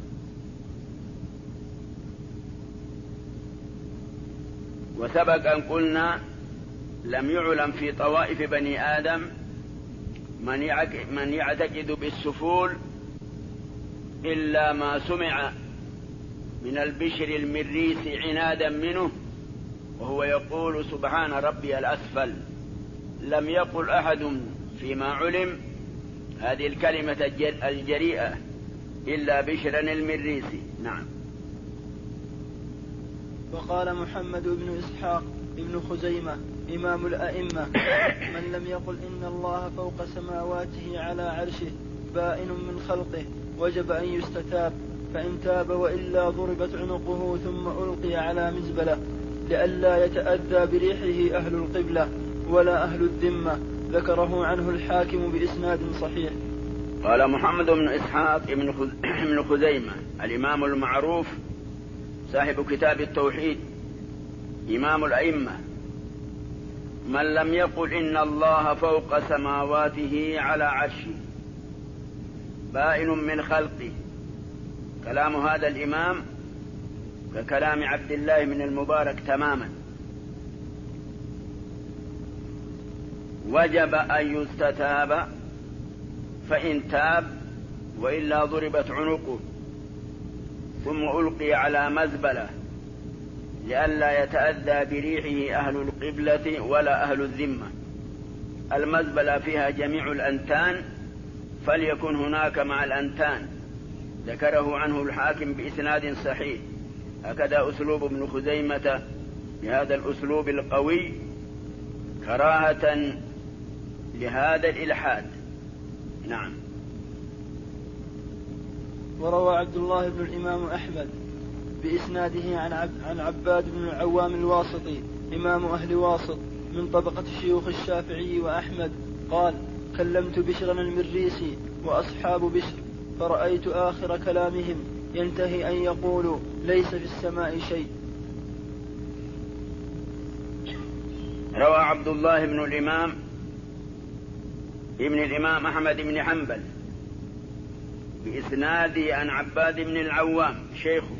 وسبق أن قلنا لم يعلم في طوائف بني آدم من يعتقد بالسفول إلا ما سمع من البشر المريس عنادا منه وهو يقول سبحان ربي الأسفل. لم يقل أحد فيما علم هذه الكلمة الجريئة إلا بشرا المريسي. نعم. وقال محمد بن إسحاق ابن خزيمة إمام الأئمة: من لم يقل إن الله فوق سماواته على عرشه بائن من خلقه وجب أن يستتاب، فإن تاب وإلا ضربت عنقه ثم ألقي على مزبلة، لئلا يتأذى بريحه أهل القبلة ولا أهل الذمة. ذكره عنه الحاكم بإسناد صحيح. قال محمد بن إسحاق ابن خزيمة الإمام المعروف صاحب كتاب التوحيد إمام الأئمة: من لم يقل إن الله فوق سماواته على عرشه بائن من خلقه. كلام هذا الإمام ككلام عبد الله بن المبارك تماما. وجب أن يستتاب، فإن تاب وإلا ضربت عنقه ثم ألقي على مزبلة، لئلا يتأذى بريحه أهل القبلة ولا أهل الذمة. المزبلة فيها جميع الأنتان، فليكن هناك مع الأنتان. ذكره عنه الحاكم بإسناد صحيح. هكذا أسلوب ابن خزيمة بهذا الأسلوب القوي كراهة لهذا الإلحاد. نعم. وروى عبد الله بن الإمام أحمد بإسناده عن عباد بن العوام الواسطي إمام أهل واسط من طبقة شيوخ الشافعي وأحمد قال: كلمت بشرا المريسي وأصحاب بشر، فرأيت آخر كلامهم ينتهي أن يقولوا ليس في السماء شيء. روى عبد الله بن الإمام أحمد بن حنبل بإسناده عن عباد بن العوام شيخه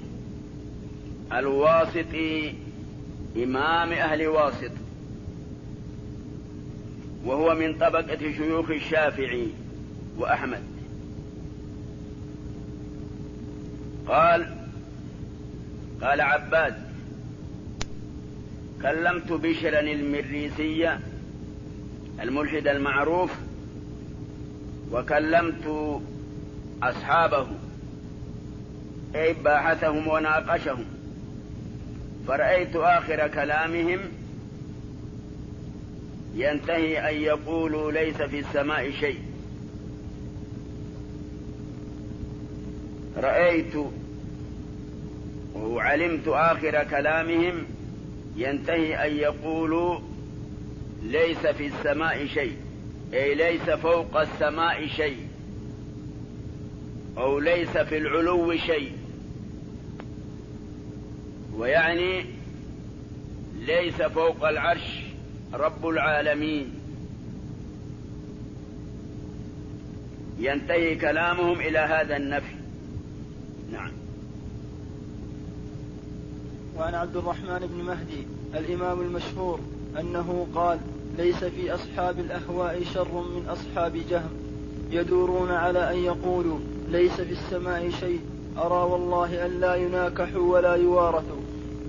الواسطي إمام أهل واسط، وهو من طبقة شيوخ الشافعي وأحمد. قال عباد: كلمت بشرا المريسية الملحد المعروف، وكلمت أصحابه أي باحثهم وناقشهم، فرأيت آخر كلامهم ينتهي أن يقولوا ليس في السماء شيء. رأيت وعلمت آخر كلامهم ينتهي أن يقولوا ليس في السماء شيء، أي ليس فوق السماء شيء، أو ليس في العلو شيء، ويعني ليس فوق العرش رب العالمين. ينتهي كلامهم إلى هذا النفي. نعم. وعن عبد الرحمن بن مهدي الإمام المشهور أنه قال: ليس في أصحاب الأهواء شر من أصحاب جهم، يدورون على أن يقولوا ليس في السماء شيء، أرى والله أن لا يناكحوا ولا يوارثوا.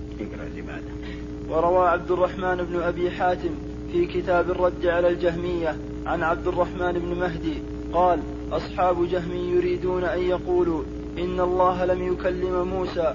وروى عبد الرحمن بن أبي حاتم في كتاب الرد على الجهمية عن عبد الرحمن بن مهدي قال: أصحاب جهم يريدون أن يقولوا إن الله لم يكلم موسى،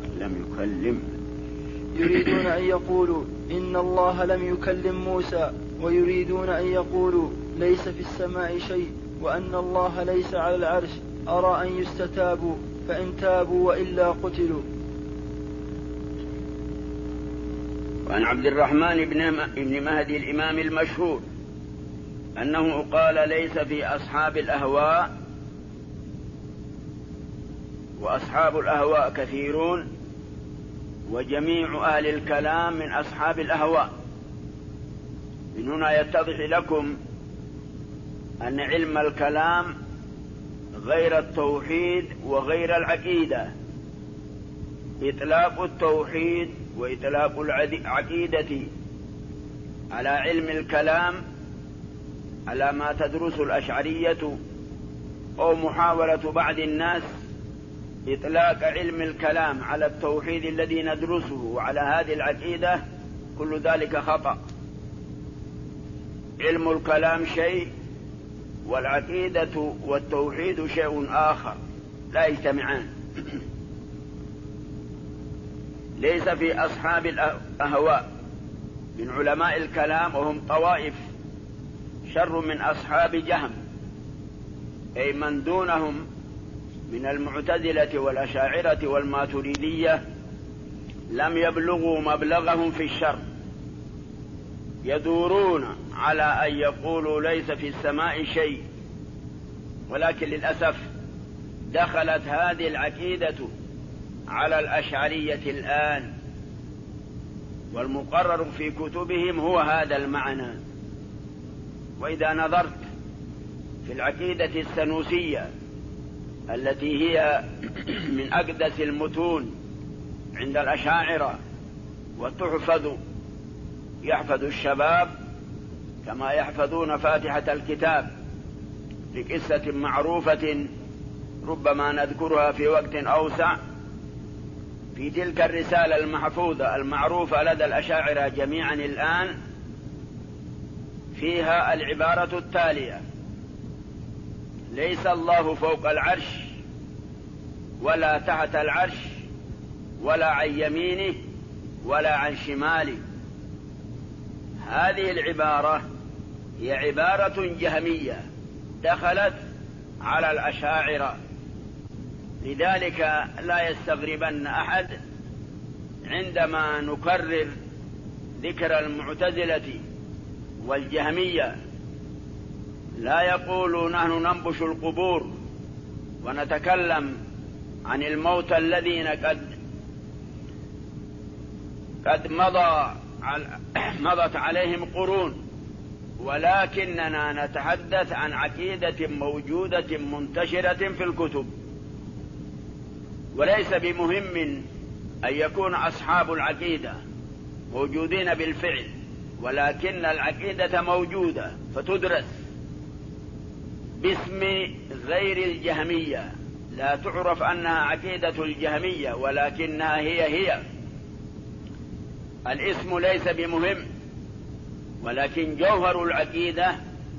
يريدون أن يقولوا إن الله لم يكلم موسى، ويريدون أن يقولوا ليس في السماء شيء، وأن الله ليس على العرش، أرى أن يستتابوا، فإن تابوا وإلا قتلوا. وعن عبد الرحمن بن مهدي الإمام المشهور أنه قال: ليس في أصحاب الأهواء، وأصحاب الأهواء كثيرون، وجميع أهل الكلام من أصحاب الأهواء. من هنا يتضح لكم أن علم الكلام غير التوحيد وغير العقيدة. إطلاق التوحيد وإطلاق العقيدة على علم الكلام على ما تدرس الأشعرية أو محاولة بعض الناس إطلاق علم الكلام على التوحيد الذي ندرسه وعلى هذه العقيدة، كل ذلك خطأ. علم الكلام شيء والعقيدة والتوحيد شيء آخر، لا يجتمعان. ليس في أصحاب الأهواء من علماء الكلام، وهم طوائف شر من أصحاب جهم، أي من دونهم من المعتزلة والأشاعرة والماتريدية، لم يبلغوا مبلغهم في الشر، يدورون على أن يقولوا ليس في السماء شيء. ولكن للأسف دخلت هذه العقيدة على الأشعرية الآن، والمقرر في كتبهم هو هذا المعنى. وإذا نظرت في العقيدة السنوسية التي هي من أقدس المتون عند الأشاعرة يحفظ الشباب كما يحفظون فاتحة الكتاب، لقصة معروفة ربما نذكرها في وقت أوسع. في تلك الرسالة المحفوظة المعروفة لدى الأشاعرة جميعا الآن فيها العبارة التالية: ليس الله فوق العرش ولا تحت العرش ولا عن يمينه ولا عن شماله. هذه العبارة هي عبارة جهمية دخلت على الأشاعرة، لذلك لا يستغربن أحد عندما نكرر ذكر المعتزلة والجهمية. لا يقول نحن ننبش القبور ونتكلم عن الموتى الذين قد مضت عليهم قرون، ولكننا نتحدث عن عقيدة موجودة منتشرة في الكتب. وليس بمهم أن يكون أصحاب العقيدة موجودين بالفعل، ولكن العقيدة موجودة فتدرس باسم غير الجهمية، لا تعرف أنها عقيدة الجهمية، ولكنها هي الاسم ليس بمهم، ولكن جوهر العقيدة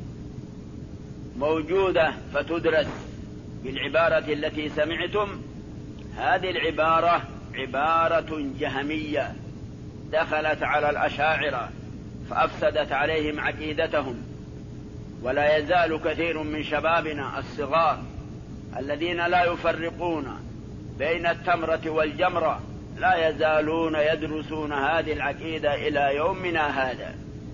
موجودة فتدرس بالعبارة التي سمعتم. هذه العبارة عبارة جهمية دخلت على الأشاعرة فأفسدت عليهم عقيدتهم. ولا يزال كثير من شبابنا الصغار الذين لا يفرقون بين التمرة والجمرة لا يزالون يدرسون هذه العقيدة إلى يومنا هذا.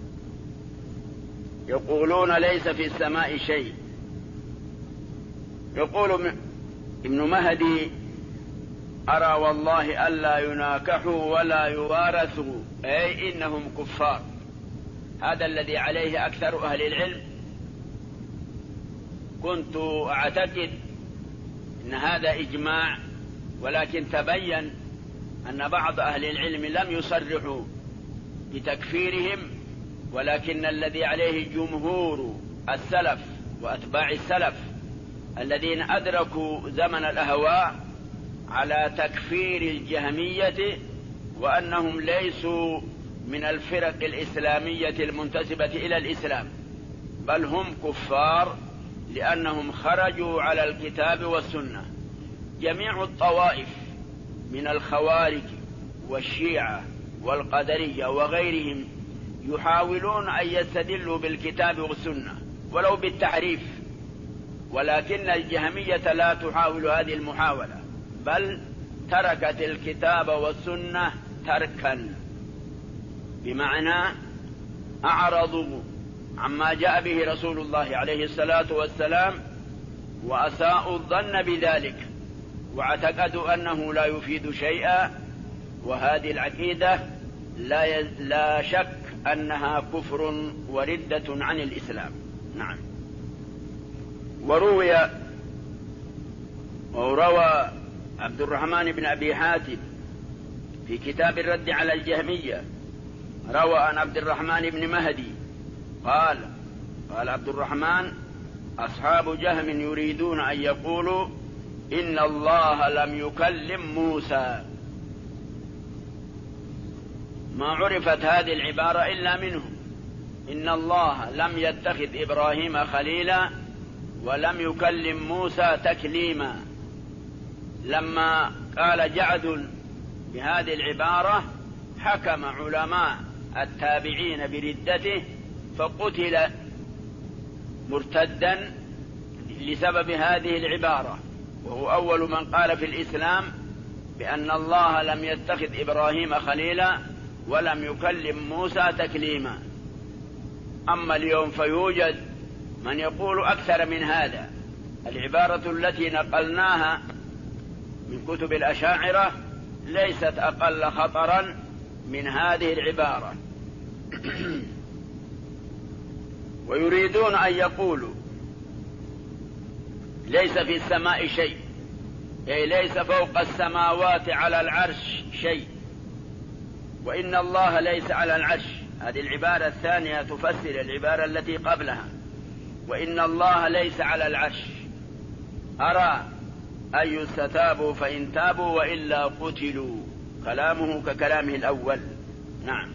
يقولون ليس في السماء شيء. يقول ابن مهدي: أرى والله ألا يناكحوا ولا يوارثوا، أي إنهم كفار. هذا الذي عليه أكثر أهل العلم. كنت أعتقد أن هذا إجماع، ولكن تبين أن بعض أهل العلم لم يصرحوا بتكفيرهم، ولكن الذي عليه جمهور السلف وأتباع السلف الذين أدركوا زمن الأهواء على تكفير الجهمية، وأنهم ليسوا من الفرق الإسلامية المنتسبة إلى الإسلام، بل هم كفار لأنهم خرجوا على الكتاب والسنة. جميع الطوائف من الخوارج والشيعة والقدرية وغيرهم يحاولون أن يستدلوا بالكتاب والسنة ولو بالتحريف، ولكن الجهمية لا تحاول هذه المحاولة، بل تركت الكتاب والسنة تركا. بمعنى أعرضوا عما جاء به رسول الله عليه الصلاة والسلام وأساءوا الظن بذلك واعتقدوا أنه لا يفيد شيئا، وهذه العقيدة لا شك أنها كفر وردة عن الإسلام. نعم. وروى عبد الرحمن بن أبي حاتم في كتاب الرد على الجهمية، روى عن عبد الرحمن بن مهدي قال عبد الرحمن: أصحاب جهم يريدون أن يقولوا إن الله لم يكلم موسى. ما عرفت هذه العبارة إلا منهم، إن الله لم يتخذ إبراهيم خليلا ولم يكلم موسى تكليما. لما قال جعد بهذه العبارة حكم علماء التابعين بردته، فقتل مرتدا لسبب هذه العبارة، وهو أول من قال في الإسلام بأن الله لم يتخذ إبراهيم خليلا ولم يكلم موسى تكليما. أما اليوم فيوجد من يقول أكثر من هذا. العبارة التي نقلناها من كتب الأشاعرة ليست أقل خطرا من هذه العبارة. ويريدون أن يقولوا ليس في السماء شيء، أي ليس فوق السماوات على العرش شيء، وإن الله ليس على العرش. هذه العبارة الثانية تفسر العبارة التي قبلها، وإن الله ليس على العرش. أرى أن يستتابوا فإن تابوا وإلا قتلوا. كلامه ككلامه الأول. نعم.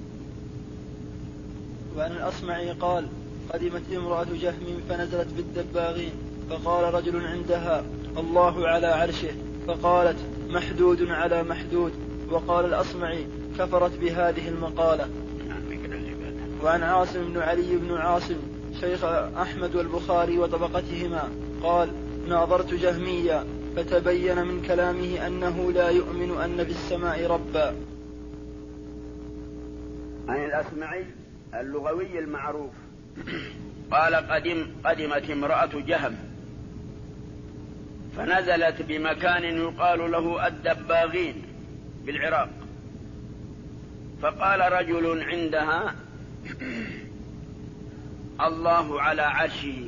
وعن الأصمعي قال: قدمت امرأة جهم فنزلت بالدباغين، فقال رجل عندها: الله على عرشه، فقالت: محدود على محدود. وقال الأصمعي: كفرت بهذه المقالة. وعن عاصم بن علي بن عاصم شيخ أحمد والبخاري وطبقتهما قال: ناظرت جهميا فتبين من كلامه أنه لا يؤمن أن في السماء ربا. عن الأصمعي اللغوي المعروف قال: قدمت امرأة جهم فنزلت بمكان يقال له الدباغين بالعراق، فقال رجل عندها: الله على عرشه.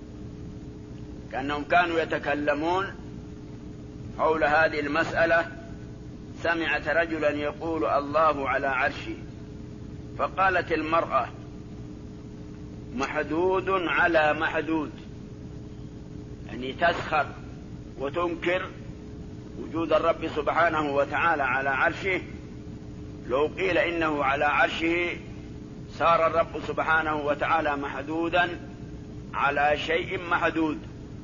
كأنهم كانوا يتكلمون حول هذه المسألة. سمعت رجلا يقول الله على عرشه، فقالت المرأة: محدود على محدود، يعني تسخر وتنكر وجود الرب سبحانه وتعالى على عرشه. لو قيل إنه على عرشه صار الرب سبحانه وتعالى محدودا على شيء محدود.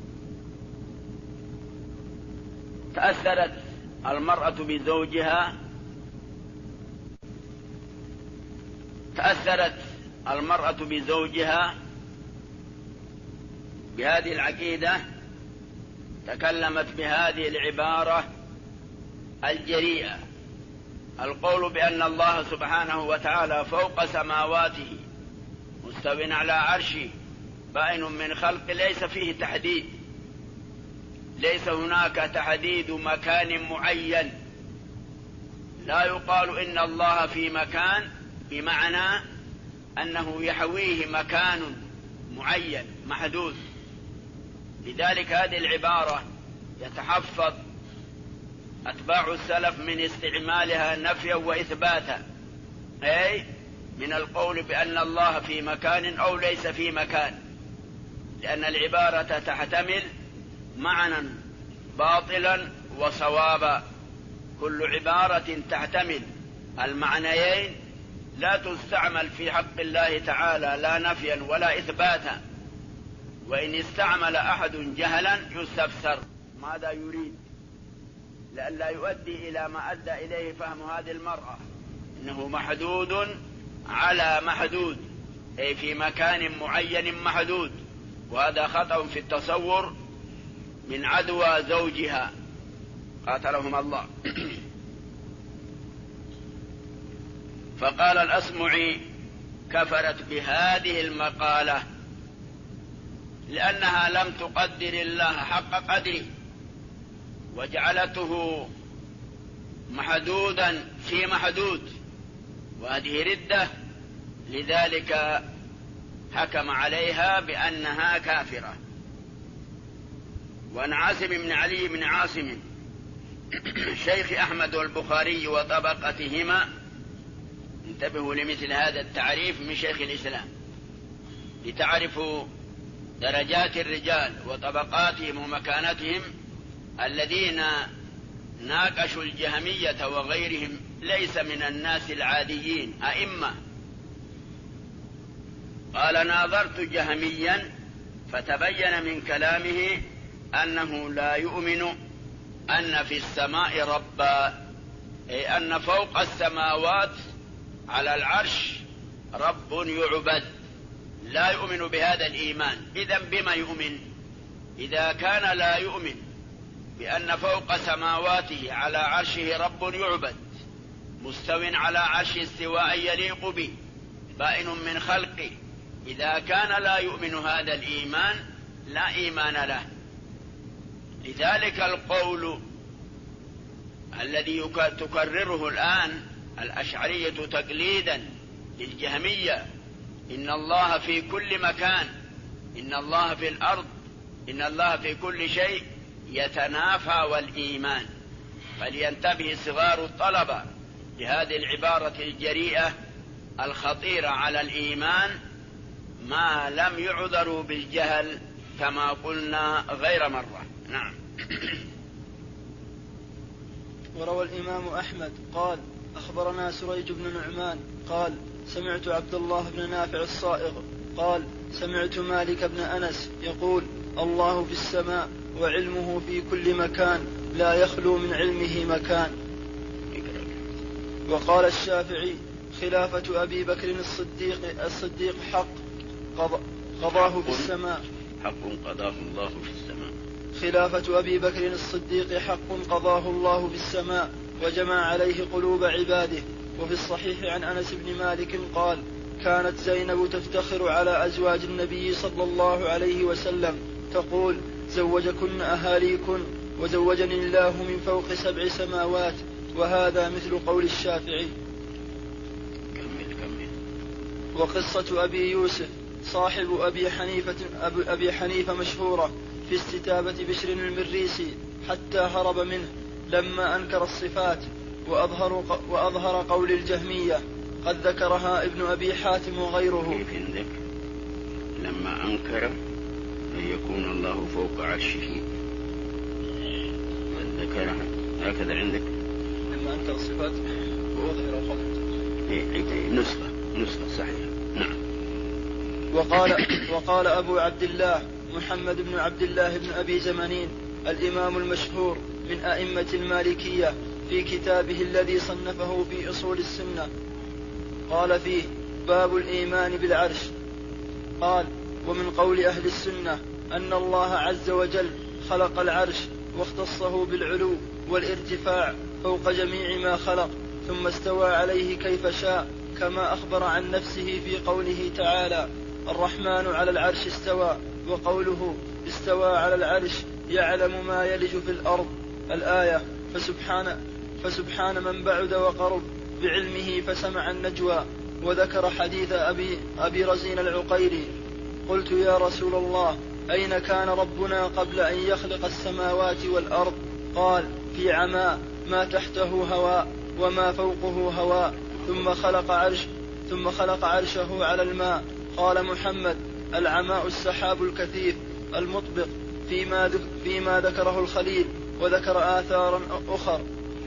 تأثرت المرأة بزوجها بهذه العقيدة، تكلمت بهذه العبارة الجريئة: القول بأن الله سبحانه وتعالى فوق سماواته مستو على عرشه بائن من خلق ليس فيه تحديد، ليس هناك تحديد مكان معين. لا يقال إن الله في مكان بمعنى أنه يحويه مكان معين محدود. لذلك هذه العبارة يتحفظ أتباع السلف من استعمالها نفيا وإثباتا، أي من القول بأن الله في مكان أو ليس في مكان، لأن العبارة تحتمل معنى باطلا وصوابا. كل عبارة تحتمل المعنيين لا تستعمل في حق الله تعالى لا نفيا ولا إثباتا. وإن استعمل أحد جهلا يستفسر ماذا يريد، لئلا يؤدي إلى ما أدى إليه فهم هذه المرأة، إنه محدود على محدود، أي في مكان معين محدود. وهذا خطأ في التصور من عدوى زوجها قاتلهم الله. فقال الأصمعي: كفرت بهذه المقالة لأنها لم تقدر الله حق قدره، وجعلته محدودا في محدود، وهذه ردة، لذلك حكم عليها بأنها كافرة. وعن عاصم بن علي بن عاصم شيخ أحمد والبخاري وطبقتهما، انتبهوا لمثل هذا التعريف من شيخ الإسلام لتعرفوا درجات الرجال وطبقاتهم ومكانتهم، الذين ناقشوا الجهمية وغيرهم ليس من الناس العاديين، أئمة. قال: ناظرت جهميا فتبين من كلامه أنه لا يؤمن أن في السماء ربا، أي أن فوق السماوات على العرش رب يعبد، لا يؤمن بهذا الإيمان. إذن بما يؤمن؟ إذا كان لا يؤمن بأن فوق سماواته على عرشه رب يعبد مستو على عرشه استواء يليق به بائن من خلقه، إذا كان لا يؤمن هذا الإيمان لا إيمان له. لذلك القول الذي تكرره الآن الأشعرية تقليدا للجهمية: إن الله في كل مكان، إن الله في الأرض، إن الله في كل شيء، يتنافى والإيمان. فلينتبه صغار الطلبة لهذه العبارة الجريئة الخطيرة على الإيمان ما لم يعذروا بالجهل كما قلنا غير مرة. نعم. وروى الإمام أحمد قال: أخبرنا سريج بن نعمان قال: سمعت عبد الله بن نافع الصائغ قال: سمعت مالك بن أنس يقول: الله في السماء وعلمه في كل مكان، لا يخلو من علمه مكان. وقال الشافعي: خلافة أبي بكر الصديق حق قضاه في السماء، حق قضاه الله في السماء. خلافة أبي بكر الصديق حق قضاه الله في السماء، وجمع عليه قلوب عباده. وفي الصحيح عن أنس بن مالك قال: كانت زينب تفتخر على أزواج النبي صلى الله عليه وسلم تقول: زوجكن أهاليكن، وزوجني الله من فوق 7 سماوات. وهذا مثل قول الشافعي. وقصة أبي يوسف صاحب أبي حنيفة مشهورة في استتابة بشر المريسي حتى هرب منه لما أنكر الصفات وأظهر قول الجهمية، قد ذكرها ابن أبي حاتم وغيره. كيف عندك؟ لما أنكر أن يكون الله فوق عرشه، قد ذكرها، هكذا عندك؟ لما أنكر الصفات وأظهر قول. نسخة صحيحة. نعم. وقال أبو عبد الله محمد بن عبد الله بن أبي زمانين الإمام المشهور من أئمة المالكية في كتابه الذي صنفه في أصول السنة، قال فيه: باب الإيمان بالعرش. قال: ومن قول أهل السنة أن الله عز وجل خلق العرش واختصه بالعلو والارتفاع فوق جميع ما خلق، ثم استوى عليه كيف شاء، كما أخبر عن نفسه في قوله تعالى: الرحمن على العرش استوى. وقوله استوى على العرش يعلم ما يلج في الأرض، الآية. فسبحان من بعد وقرب بعلمه فسمع النجوى. وذكر حديث أبي رزين العقيري: قلت يا رسول الله، أين كان ربنا قبل أن يخلق السماوات والأرض؟ قال: في عماء، ما تحته هواء وما فوقه هواء، ثم خلق عرشه على الماء. قال محمد: العماء السحاب الكثير المطبق، فيما ذكره الخليل. وذكر آثارا أخر.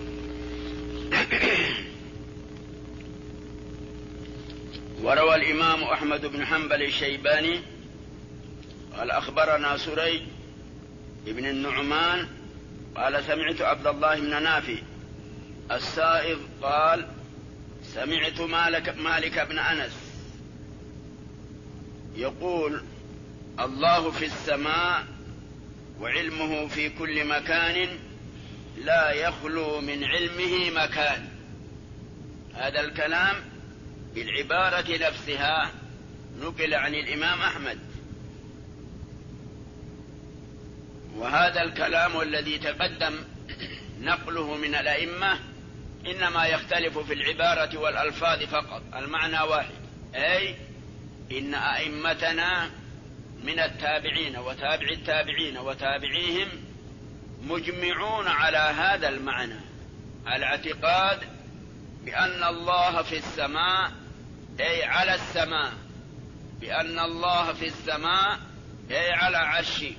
وروى الإمام أحمد بن حنبل الشيباني قال: أخبرنا سريج ابن النعمان قال: سمعت عبد الله بن نافع السائغ قال: سمعت مالك بن أنس يقول: الله في السماء وعلمه في كل مكان، لا يخلو من علمه مكان. هذا الكلام بالعبارة نفسها نقل عن الإمام أحمد. وهذا الكلام الذي تقدم نقله من الأئمة إنما يختلف في العبارة والألفاظ فقط، المعنى واحد، أي إن أئمتنا من التابعين وتابع التابعين وتابعيهم مجمعون على هذا المعنى، الاعتقاد بأن الله في السماء أي على السماء، بأن الله في السماء أي على عرشه،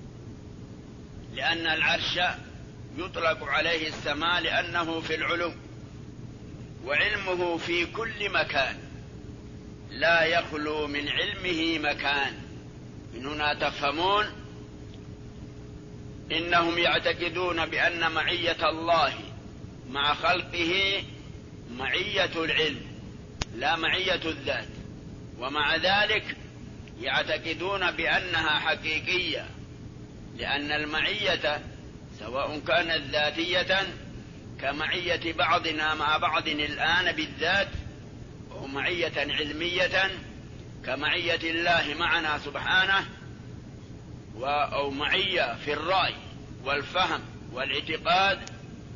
لأن العرش يطلق عليه السماء لأنه في العلو، وعلمه في كل مكان لا يخلو من علمه مكان. من هنا تفهمون إنهم يعتقدون بأن معية الله مع خلقه معية العلم لا معية الذات، ومع ذلك يعتقدون بأنها حقيقية، لأن المعية سواء كانت ذاتية كمعية بعضنا مع بعض الآن بالذات، أو معية علمية كمعية الله معنا سبحانه، أو معية في الرأي والفهم والاعتقاد،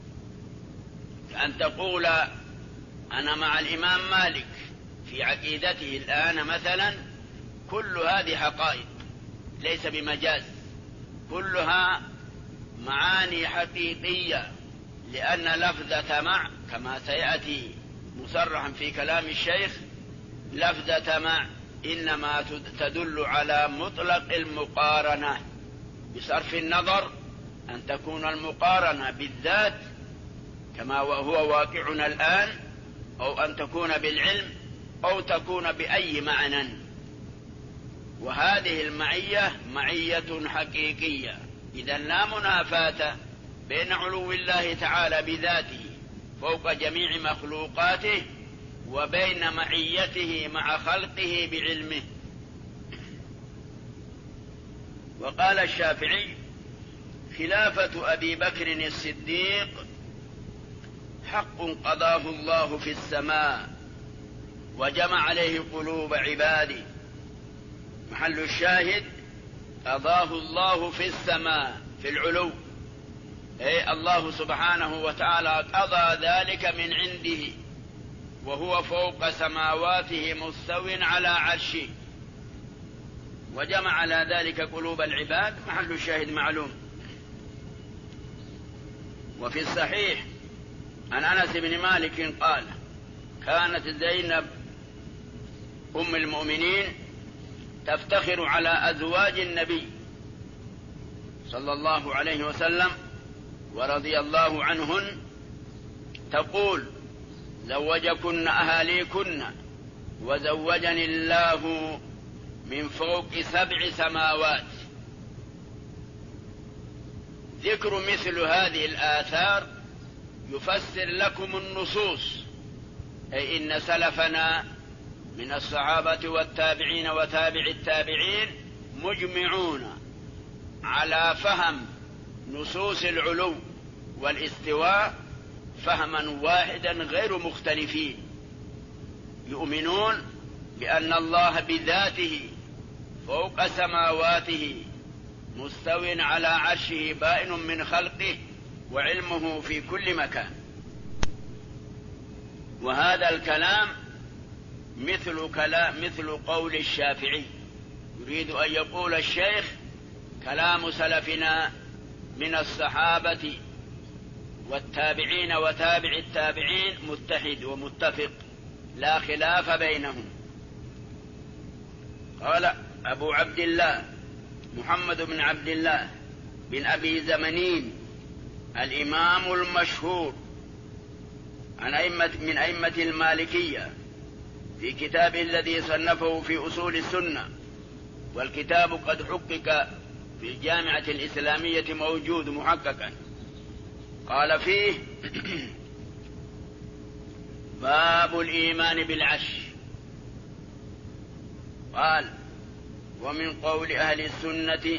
أن تقول أنا مع الإمام مالك في عقيدته الآن مثلا، كل هذه حقائق ليس بمجاز، كلها معاني حقيقية، لأن لفظة مع كما سيأتي مصرحا في كلام الشيخ، لفظة مع إنما تدل على مطلق المقارنة بصرف النظر أن تكون المقارنة بالذات كما هو واقعنا الآن، أو أن تكون بالعلم، أو تكون بأي معنى. وهذه المعية معية حقيقية، إذا لا منافاة بين علو الله تعالى بذاته فوق جميع مخلوقاته وبين معيته مع خلقه بعلمه. وقال الشافعي: خلافة أبي بكر الصديق حق قضاه الله في السماء وجمع عليه قلوب عباده. محل الشاهد قضاه الله في السماء في العلو، أي الله سبحانه وتعالى قضى ذلك من عنده، وهو فوق سماواته مستو على عرشه، وجمع على ذلك قلوب العباد. محل الشاهد معلوم. وفي الصحيح عن أنس بن مالك قال: كانت زينب أم المؤمنين تفتخر على أزواج النبي صلى الله عليه وسلم ورضي الله عنهن، تقول: زوجكن أهاليكن وزوجني الله من فوق 7 سماوات. ذكر مثل هذه الآثار يفسر لكم النصوص، أي إن سلفنا من الصحابة والتابعين وتابع التابعين مجمعون على فهم نصوص العلو والاستواء فهما واحدا غير مختلفين، يؤمنون بأن الله بذاته فوق سماواته مستو على عرشه بائن من خلقه، وعلمه في كل مكان. وهذا الكلام مثل قول الشافعي، يريد أن يقول الشيخ كلام سلفنا من الصحابة والتابعين وتابع التابعين متحد ومتفق لا خلاف بينهم. قال أبو عبد الله محمد بن عبد الله بن أبي زمنين الإمام المشهور من أئمة المالكية في كتابه الذي صنفه في أصول السنة، والكتاب قد حقق في الجامعة الإسلامية موجود محققا. قال فيه: باب الإيمان بالعرش. قال: ومن قول أهل السنة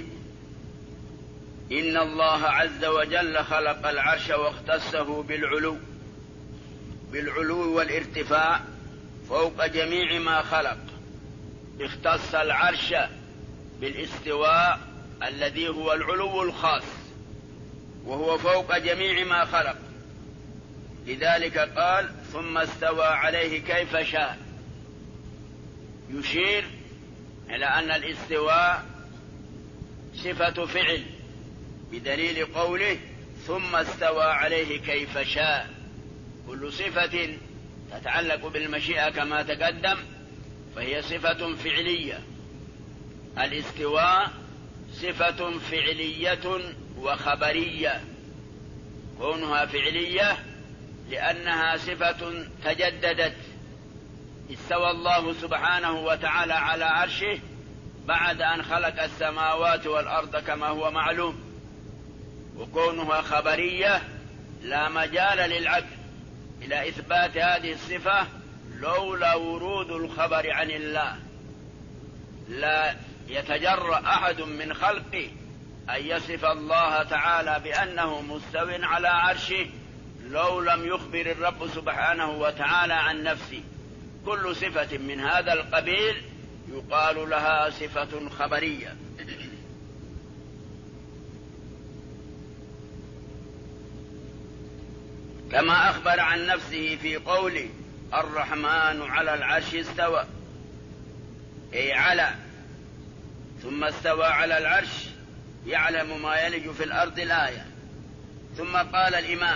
إن الله عز وجل خلق العرش واختصه بالعلو والارتفاع فوق جميع ما خلق. اختص العرش بالاستواء الذي هو العلو الخاص، وهو فوق جميع ما خلق. لذلك قال ثم استوى عليه كيف شاء، يشير إلى أن الاستواء صفة فعل بدليل قوله ثم استوى عليه كيف شاء. كل صفة تتعلق بالمشيئة كما تقدم فهي صفة فعلية. الاستواء صفة فعلية وخبرية، كونها فعلية لأنها صفة تجددت. استوى الله سبحانه وتعالى على عرشه بعد أن خلق السماوات والأرض كما هو معلوم. وكونها خبرية لا مجال للعقل إلى إثبات هذه الصفة لولا ورود الخبر عن الله. لا يتجرأ أحد من خلقه أن يصف الله تعالى بأنه مستو على عرشه لو لم يخبر الرب سبحانه وتعالى عن نفسه. كل صفة من هذا القبيل يقال لها صفة خبرية. كما أخبر عن نفسه في قوله الرحمن على العرش استوى، أي على، ثم استوى على العرش يعلم ما يلج في الأرض الآية. ثم قال الإمام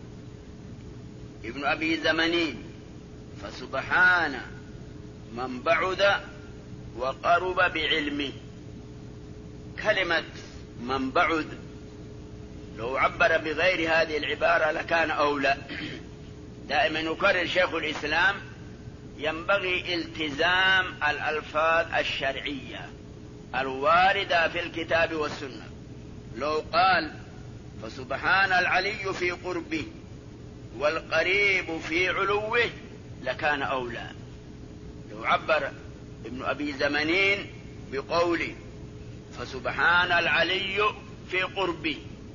ابن أبي زمنين فسبحان من بعد وقرب بعلمه. كلمة من بعد لو عبر بغير هذه العبارة لكان أولى. دائما يكرر شيخ الإسلام ينبغي التزام الألفاظ الشرعية الواردة في الكتاب والسنة. لو قال فسبحان العلي في قربه والقريب في علوه لكان أولى. لو عبر ابن أبي زمنين بقوله فسبحان العلي في قربه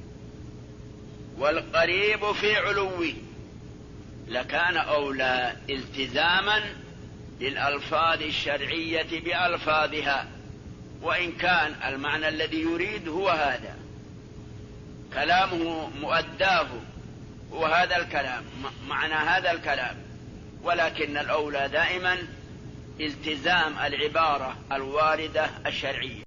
والقريب في علوه لكان أولى التزاما للألفاظ الشرعية بألفاظها، وإن كان المعنى الذي يريد هو هذا، كلامه مؤداه هو هذا الكلام، معنى هذا الكلام، ولكن الأولى دائما التزام العبارة الواردة الشرعية.